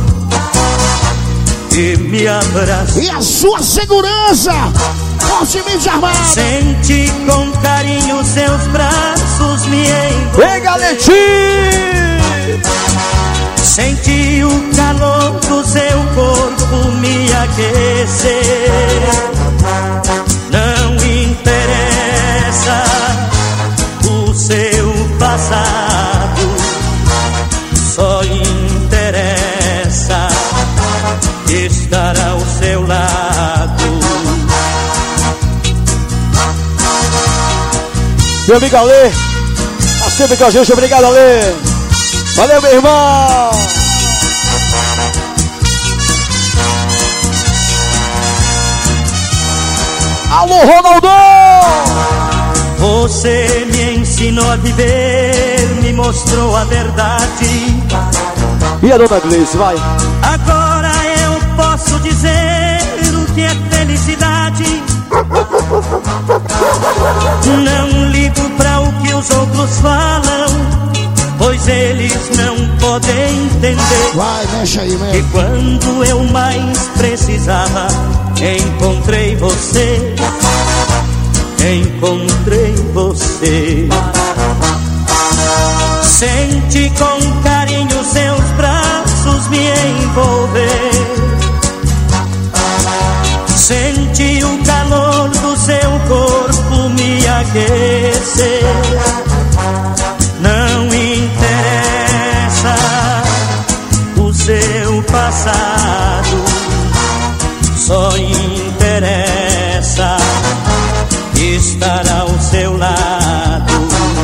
E me abraçou. E a sua segurança fortemente armada. Senti com carinho seus braços me envolver. Ei, Galetinho! Senti o calor do seu corpo me aquecer. Não interessa o seu passado, só interessa estar ao seu lado. Meu amigo Alê, tá sempre com a gente, obrigado Alê. Valeu, meu irmão. Alô, Ronaldo. Você me ensinou a viver, me mostrou a verdade. E a dona Gleice, vai. Agora eu posso dizer o que é felicidade. saudade. Não ligo pra o que os outros falam, pois eles não podem entender. Vai, mexe aí, mexe. E quando eu mais precisava, encontrei você. Encontrei você. Senti com carinho seus braços me envolver. Senti o calor do seu corpo me aquecer. Não interessa o seu passado, só interessa estar ao seu lado.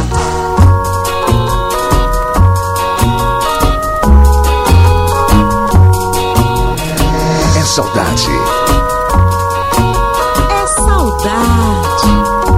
É saudade. É saudade.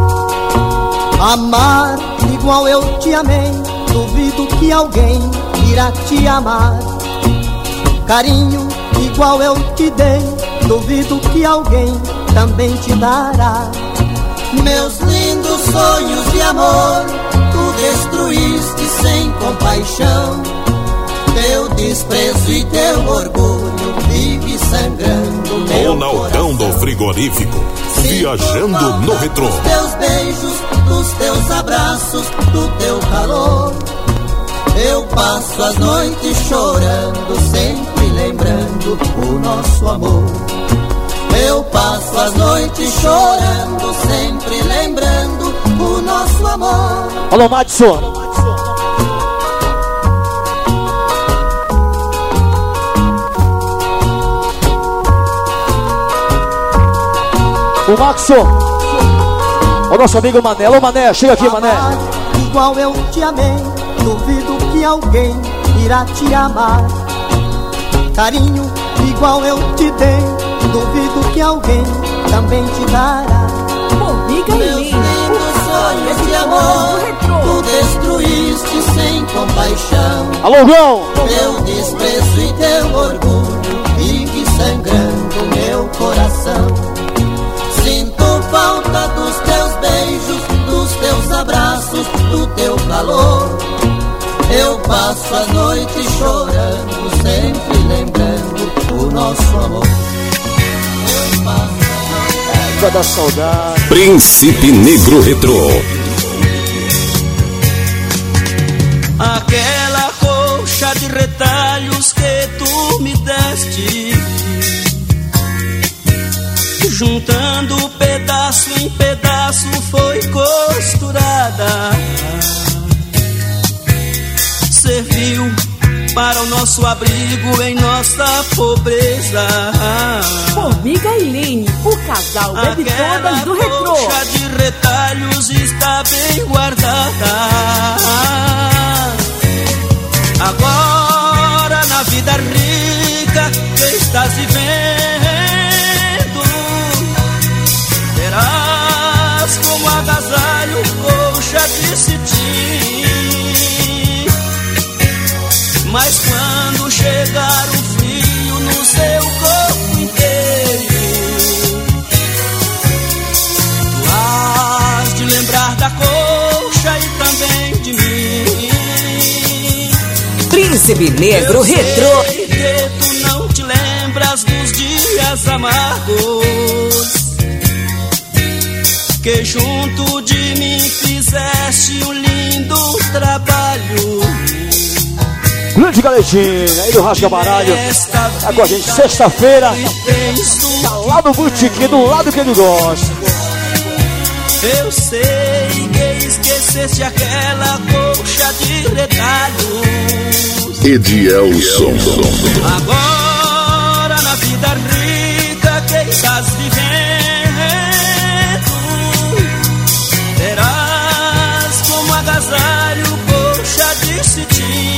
Amar igual eu te amei, duvido que alguém irá te amar. Carinho igual eu te dei, duvido que alguém também te dará. Meus lindos sonhos de amor, tu destruíste sem compaixão. Teu desprezo e teu orgulho vive sangrando meu Ronaldão do Frigorífico, viajando no retrô. Dos teus beijos, dos teus abraços, do teu calor. Eu passo as noites chorando, sempre lembrando o nosso amor. Eu passo as noites chorando, sempre lembrando o nosso amor. Alô, Madison. O Maxon. O nosso amigo Mané. Alô, Mané, chega aqui, Mané. Amar igual eu te amei, duvido que alguém irá te amar. Carinho igual eu te dei, duvido que alguém também te dará. Formiga Meus lindos sonhos de amor, tu destruíste sem compaixão. Alô, Gão! Teu desprezo e teu orgulho vive sangrando meu coração. Sinto falta dos teus beijos, dos teus abraços, do teu calor. Eu passo as noites chorando, sempre lembrando o nosso amor. Eu passo a da saudade. Príncipe Negro Retrô. Aquela colcha de retalhos que tu me deste, juntando pedaço em pedaço foi costurada. Serviu para o nosso abrigo em nossa pobreza. Formiga e Lene, o casal bebe todas do retrô. Aquela colcha de retalhos está bem guardada. Agora na vida rica que estás vivendo, terás como agasalho colcha de cetim. Mas quando chegar o frio no seu corpo inteiro, tu has de lembrar da colcha e também de mim. Príncipe Negro Eu Retrô. sei que tu não te lembras dos dias amargos que junto de mim fizeste um lindo trabalho. Grande Galetinho, aí do Rasga Baralho. Tá com a gente sexta-feira. Tá lá no botequim, do lado que ele gosta. Eu sei que esqueceste aquela colcha de retalhos. Edielson. Agora na vida rica que estás vivendo, terás como agasalho colcha de cetim.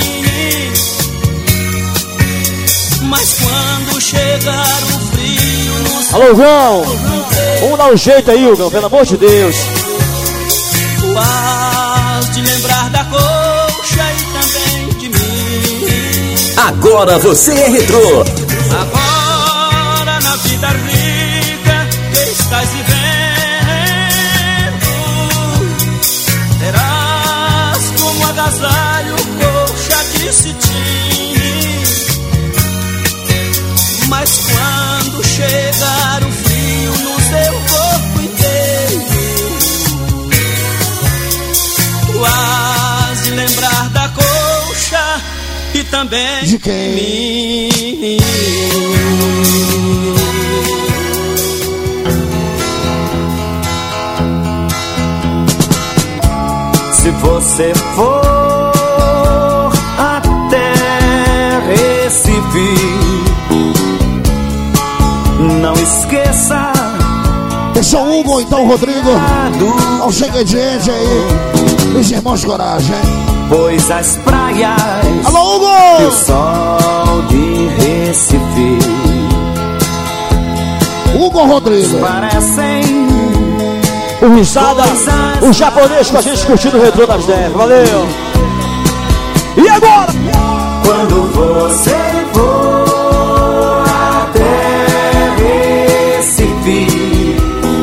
Mas quando chegar o frio no Alô, Gão! Vamos dar um jeito aí, Gão, pelo amor de Deus. tu has de lembrar da colcha e também de mim. Agora você é retrô. Agora na vida rica que está estás vivendo, terás como agasalho colcha de cetim. Mas quando chegar o frio no seu corpo inteiro, tu hás de lembrar da colcha e também de quem? Mim. Se você for até Recife, não esqueça. Esse é o Hugo, então, Rodrigo. Não chega de gente aí. Meus irmãos, coragem. Pois as praias, alô, Hugo! E o sol de Recife, Hugo Rodrigo, parecem o Risada, o japonês com a gente curtindo o retrô das dez. Valeu! E agora? Quando você for até Recife,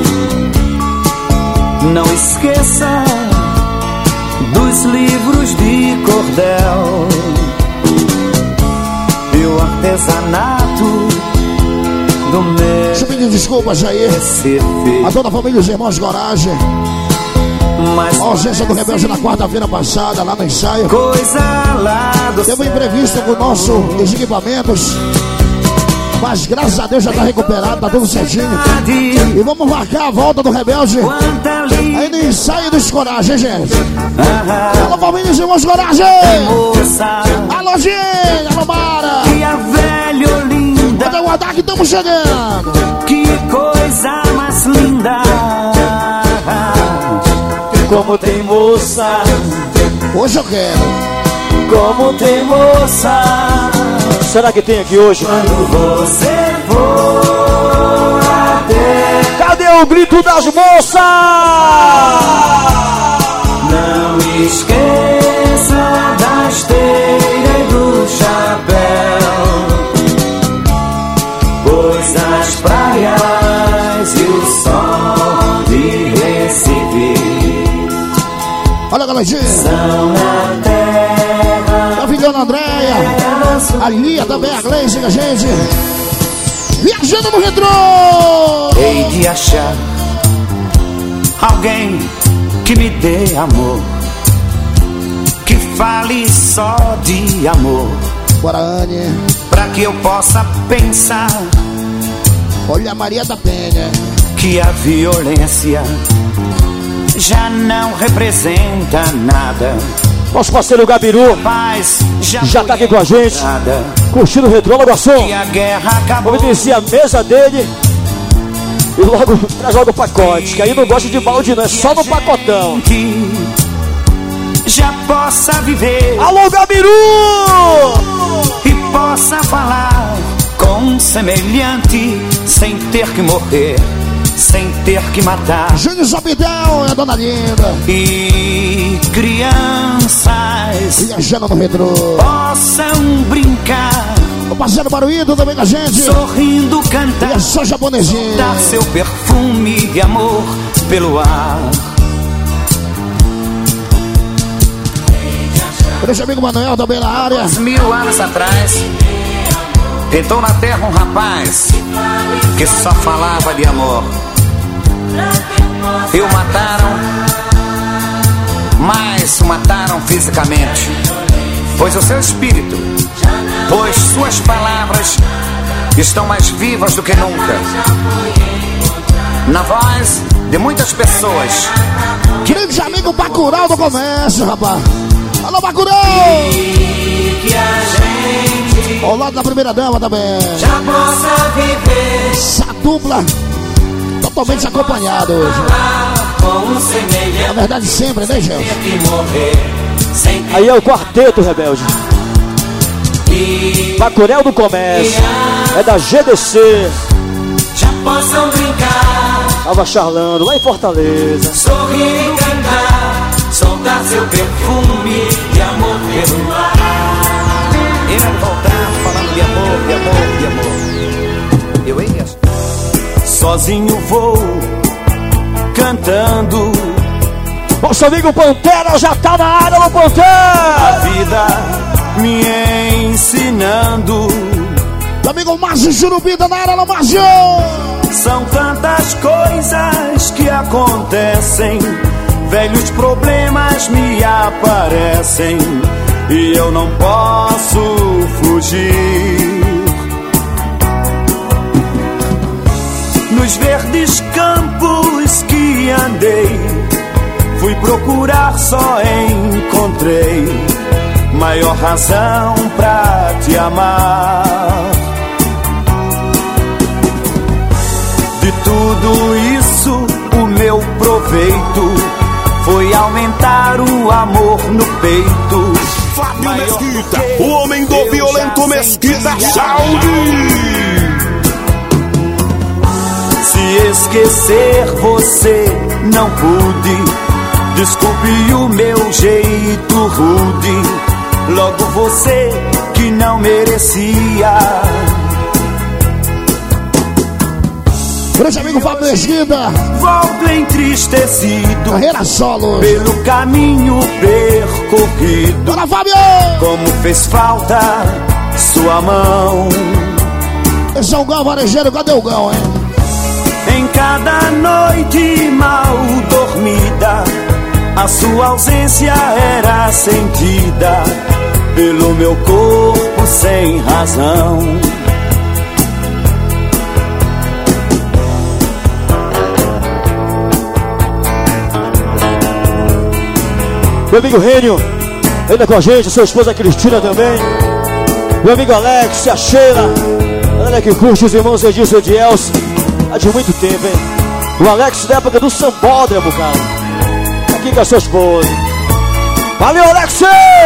não esqueça dos livros de cordel e o artesanato do meu. Deixa eu pedir desculpas aí a toda a família e os irmãos Coragem. A ausência do Rebelde na quarta-feira passada, lá no ensaio. Coisa lá do Teve um imprevisto com nossos equipamentos, mas graças a Deus já tá recuperado, tá tudo certinho. E vamos marcar a volta do Rebelde aí no ensaio dos Coragem, gente. Alô, família, irmãos Coragem! Alô, gente! Alô, Mara! Pode aguardar que estamos chegando! Que coisa mais linda! Como tem moça! Hoje eu quero! Como tem moça! Será que tem aqui hoje? Quando você for até... Cadê o grito das moças? Não esqueça da esteira e do chapéu, pois as praias e o sol de Recife, olha, galerinha, são na terra. A filhona Andréia, a Lia também, a Gleice com a gente, viajando no retrô. Hei de achar alguém que me dê amor, que fale só de amor. Bora, Anne, pra que eu possa pensar. Olha a Maria da Penha, que a violência já não representa nada. Nosso parceiro Gabiru já, já tá aqui com a gente, curtindo o retrô, logo a som. Vamos iniciar a mesa dele e logo traz logo o pacote, que aí não gosta de balde não, é só no pacotão. Que já possa viver. Alô, Gabiru! E possa falar com um semelhante sem ter que morrer, sem ter que matar. Júnior Zabidão é a dona linda. E crianças viajando no retrô possam brincar. O parceiro Baruído também com a gente, sorrindo, cantar. E é só japonesinho. Dar seu perfume de amor pelo ar. Deixa amigo Manuel também na área. Mil anos atrás pintou na terra um rapaz que só falava de amor. E o mataram, mas o mataram fisicamente, pois o seu espírito, pois suas palavras estão mais vivas do que nunca, na voz de muitas pessoas. Grande amigo Bacurau do comércio, rapaz. Alô, Bacurau! Que a gente ao lado da primeira dama também já possa viver essa dupla totalmente acompanhado hoje. Na verdade sempre, né, gente? Aí é o quarteto Rebelde. Bacurau do comércio, é da G D C. Já possam brincar, tava charlando lá em Fortaleza. Sorrir e cantar, soltar seu perfume de amor pelo ar. E vai voltar falando de amor, de amor, de amor. Eu ia sozinho vou cantando. Nosso amigo Pantera já tá na área, no Pantera. A vida me ensinando. Meu amigo Márcio Churubida na área, no Márcio. São tantas coisas que acontecem, velhos problemas me aparecem e eu não posso fugir. Nos verdes campos que andei, fui procurar, só encontrei maior razão pra te amar. De tudo isso, o meu proveito foi aumentar o amor no peito. Fábio Mesquita, o homem do violento Mesquita, salve! Se esquecer você não pude, desculpe o meu jeito rude, logo você que não merecia. Grande amigo Fábio Mesquita, volto entristecido, carreira solo, pelo caminho percorrido. Bora, Fábio! Como fez falta sua mão. Esse é o Gão Varejeiro, cadê o Gão, hein? Em cada noite mal dormida, a sua ausência era sentida pelo meu corpo sem razão. Meu amigo Rênio, ainda com a gente, sua esposa Cristina também. Meu amigo Alex, a Sheila, a galera que curte os irmãos Edilson e Edielson há de muito tempo, hein? O Alex da época do Sambódromo, cara. Aqui com a sua esposa. Valeu, Alex!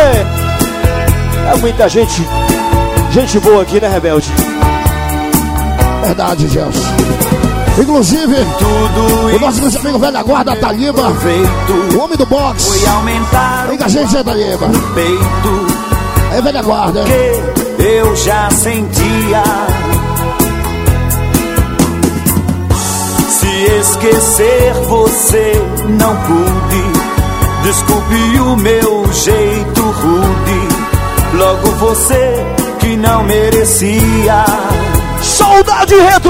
É muita gente, gente boa aqui, né, Rebelde? Verdade, Gelson. Inclusive, tudo o nosso grande amigo velho guarda, Taliba, o homem do boxe. Vem com a gente, Taliba. É velha guarda. Que eu já sentia. Se esquecer você não pude, desculpe o meu jeito rude, logo você que não merecia. Saudade Retrô!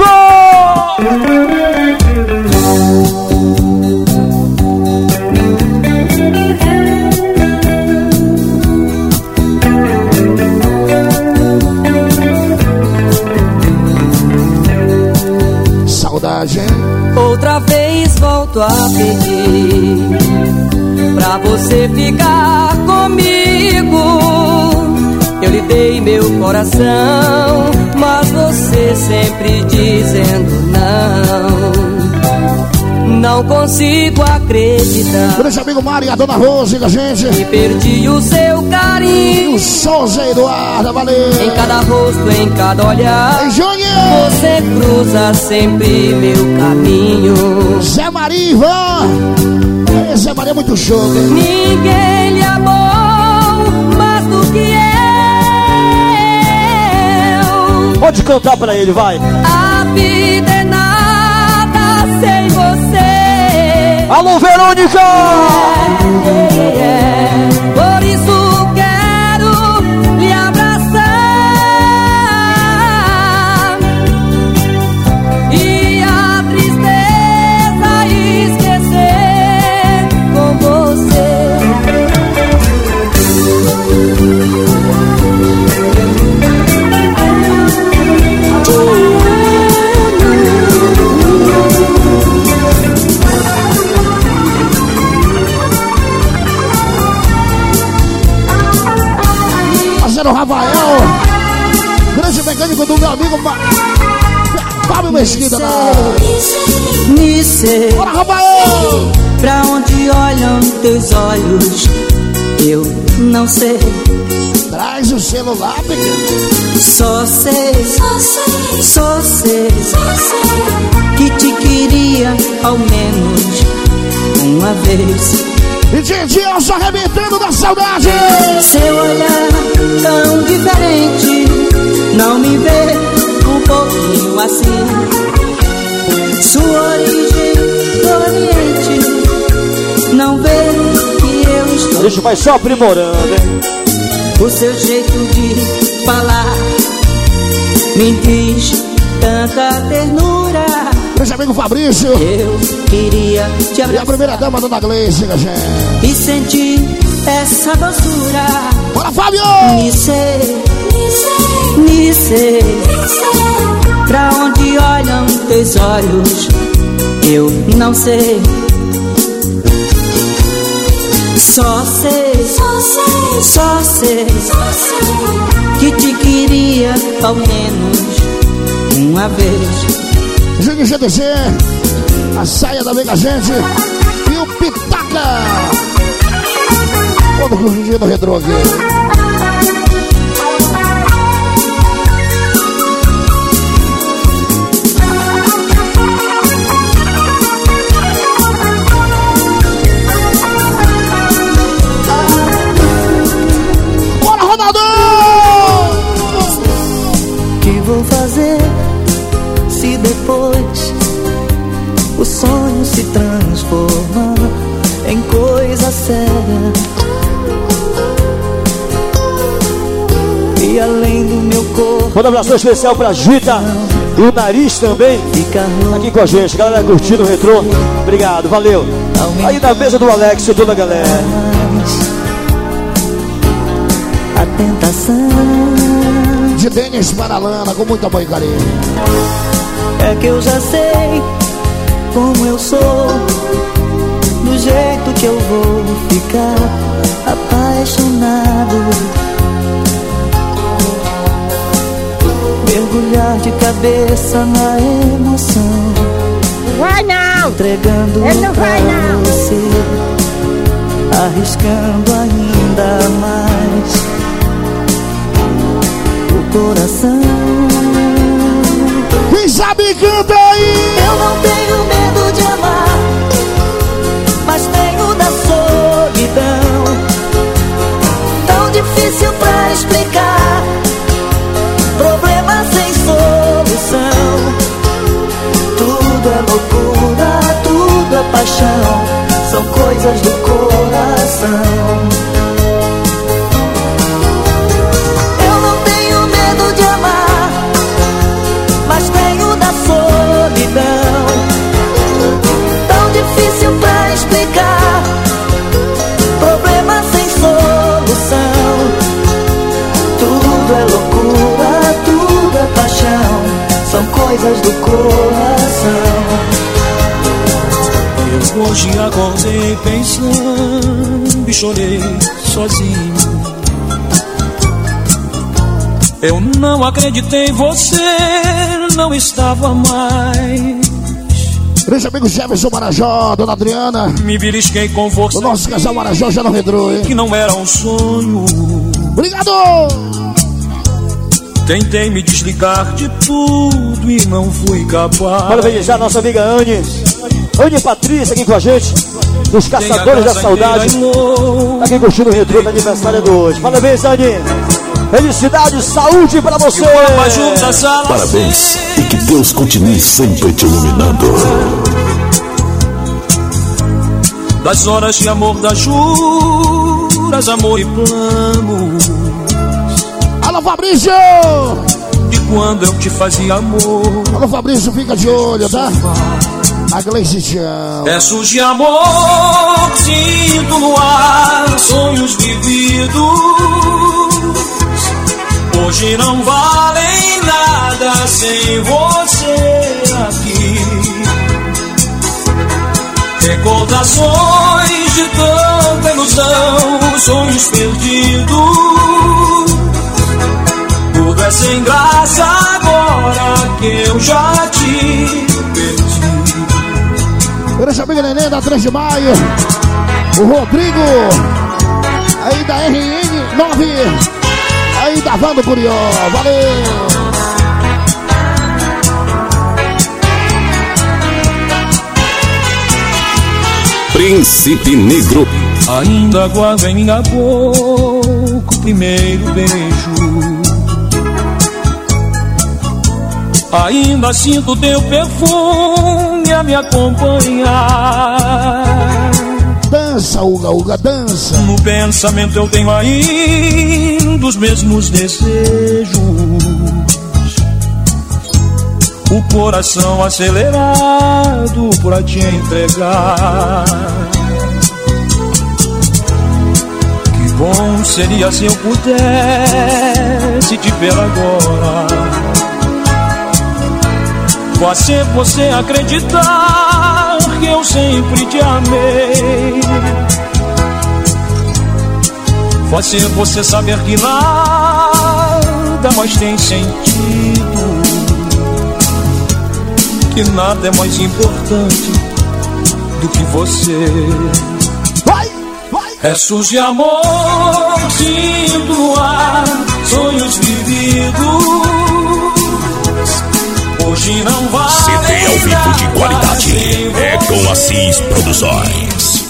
Saudade, hein? Outra vez volto a pedir pra você ficar comigo. Eu lhe dei meu coração, mas você sempre dizendo não. Não consigo acreditar. Grande amigo Mário e a dona Rose, da gente. E perdi o seu carinho. E o Souza Eduardo, valeu. Em cada rosto, em cada olhar. Ei, Júnior! Você cruza sempre meu caminho. Zé Maria, Ivan. Ei, Zé Maria é muito show, hein? Ninguém lhe amou mais do que eu. Pode cantar pra ele, vai. A vida é nada sem você. Alô, Verônica! É, é, é. Por isso quero lhe abraçar e a tristeza esquecer com você. Parceiro Rafael, grande mecânico do meu amigo Fábio Mesquita. Nice, bora, Rafael! pra onde olham teus olhos, eu não sei. Traz o celular, pequeno. Só sei, só sei, só sei, só sei que te queria ao menos uma vez. E Didi, eu só arrebentando da saudade. Seu olhar tão diferente não me vê um pouquinho assim. Sua origem do Oriente gente vai só aprimorando, hein? O seu jeito de falar me diz tanta ternura. Meu amigo Fabrício. Eu queria te abraçar. E a primeira dama, Dona Gleice, gente. E sentir essa doçura. Bora, Fábio! Me sei, me sei, me sei, me sei. Pra onde olham teus olhos, eu não sei. Só sei, só sei, só sei, só sei que te queria ao menos uma vez. Júnior G D C, a saia da Mega Gente e o Pitaca. Todo curtindo do retrô aqui. Vou fazer se depois o sonho se transformar em coisa séria e além do meu corpo. Manda um abraço especial pra Gita e o Nariz também tá aqui com a gente, galera curtindo o retrô. Obrigado, valeu. Aí na mesa do Alex e toda a galera. A tentação de Denis Paralana, com muito amor e carinho. É que eu já sei como eu sou, do jeito que eu vou ficar apaixonado, mergulhar de cabeça na emoção. Vai não! Entregando Ele não vai não! Você, arriscando ainda mais coração. Quem sabe canta aí. Eu não tenho medo de amar, mas tenho da solidão. Tão difícil pra explicar, problema sem solução. Tudo é loucura, tudo é paixão, são coisas do coração. Tão difícil pra explicar, problema sem solução. Tudo é loucura, tudo é paixão, são coisas do coração. Eu hoje acordei pensando e chorei sozinho. Eu não acreditei, você não estava mais. Grande amigo Jefferson Marajó, Dona Adriana. Me belisquei com força. O nosso casal Marajó já não redrou, hein? Que não era um sonho. Obrigado! Tentei me desligar de tudo e não fui capaz. Parabenizar nossa amiga Anne. Anne Patrícia aqui com a gente. Dos Caçadores da Saudade. Tá aqui curtindo o retrô do aniversário de hoje. Parabéns, Anne. Felicidade, saúde pra você! Parabéns e que Deus continue sempre te iluminando. Das horas de amor, das juras, amor e planos. Alô, Fabrício! De quando eu te fazia amor. Alô, Fabrício, fica de olho, tá? A Gleice te ama. Versos de amor, sinto no ar, sonhos vividos. Hoje não valem nada sem você aqui. Recordações de tanta ilusão, sonhos perdidos. Tudo é sem graça agora que eu já te perdi. Grande amiga Neném da três de maio. O Rodrigo. Aí da R N nove. Aí da Vando Curió, valeu! Príncipe Negro. Ainda guardo em minha boca o primeiro beijo. Ainda sinto teu perfume a me acompanhar. Dança, Uga, Uga, dança. No pensamento eu tenho ainda os mesmos desejos. O coração acelerado pra te entregar. Que bom seria se eu pudesse te ver agora. Fazer você acreditar que eu sempre te amei. Fazer você saber que nada mais tem sentido, que nada é mais importante do que você. Vai, vai. Restos de amor indo no ar, sonhos vividos. Hoje não vai. C D ao vivo de qualidade é com Assis Produções.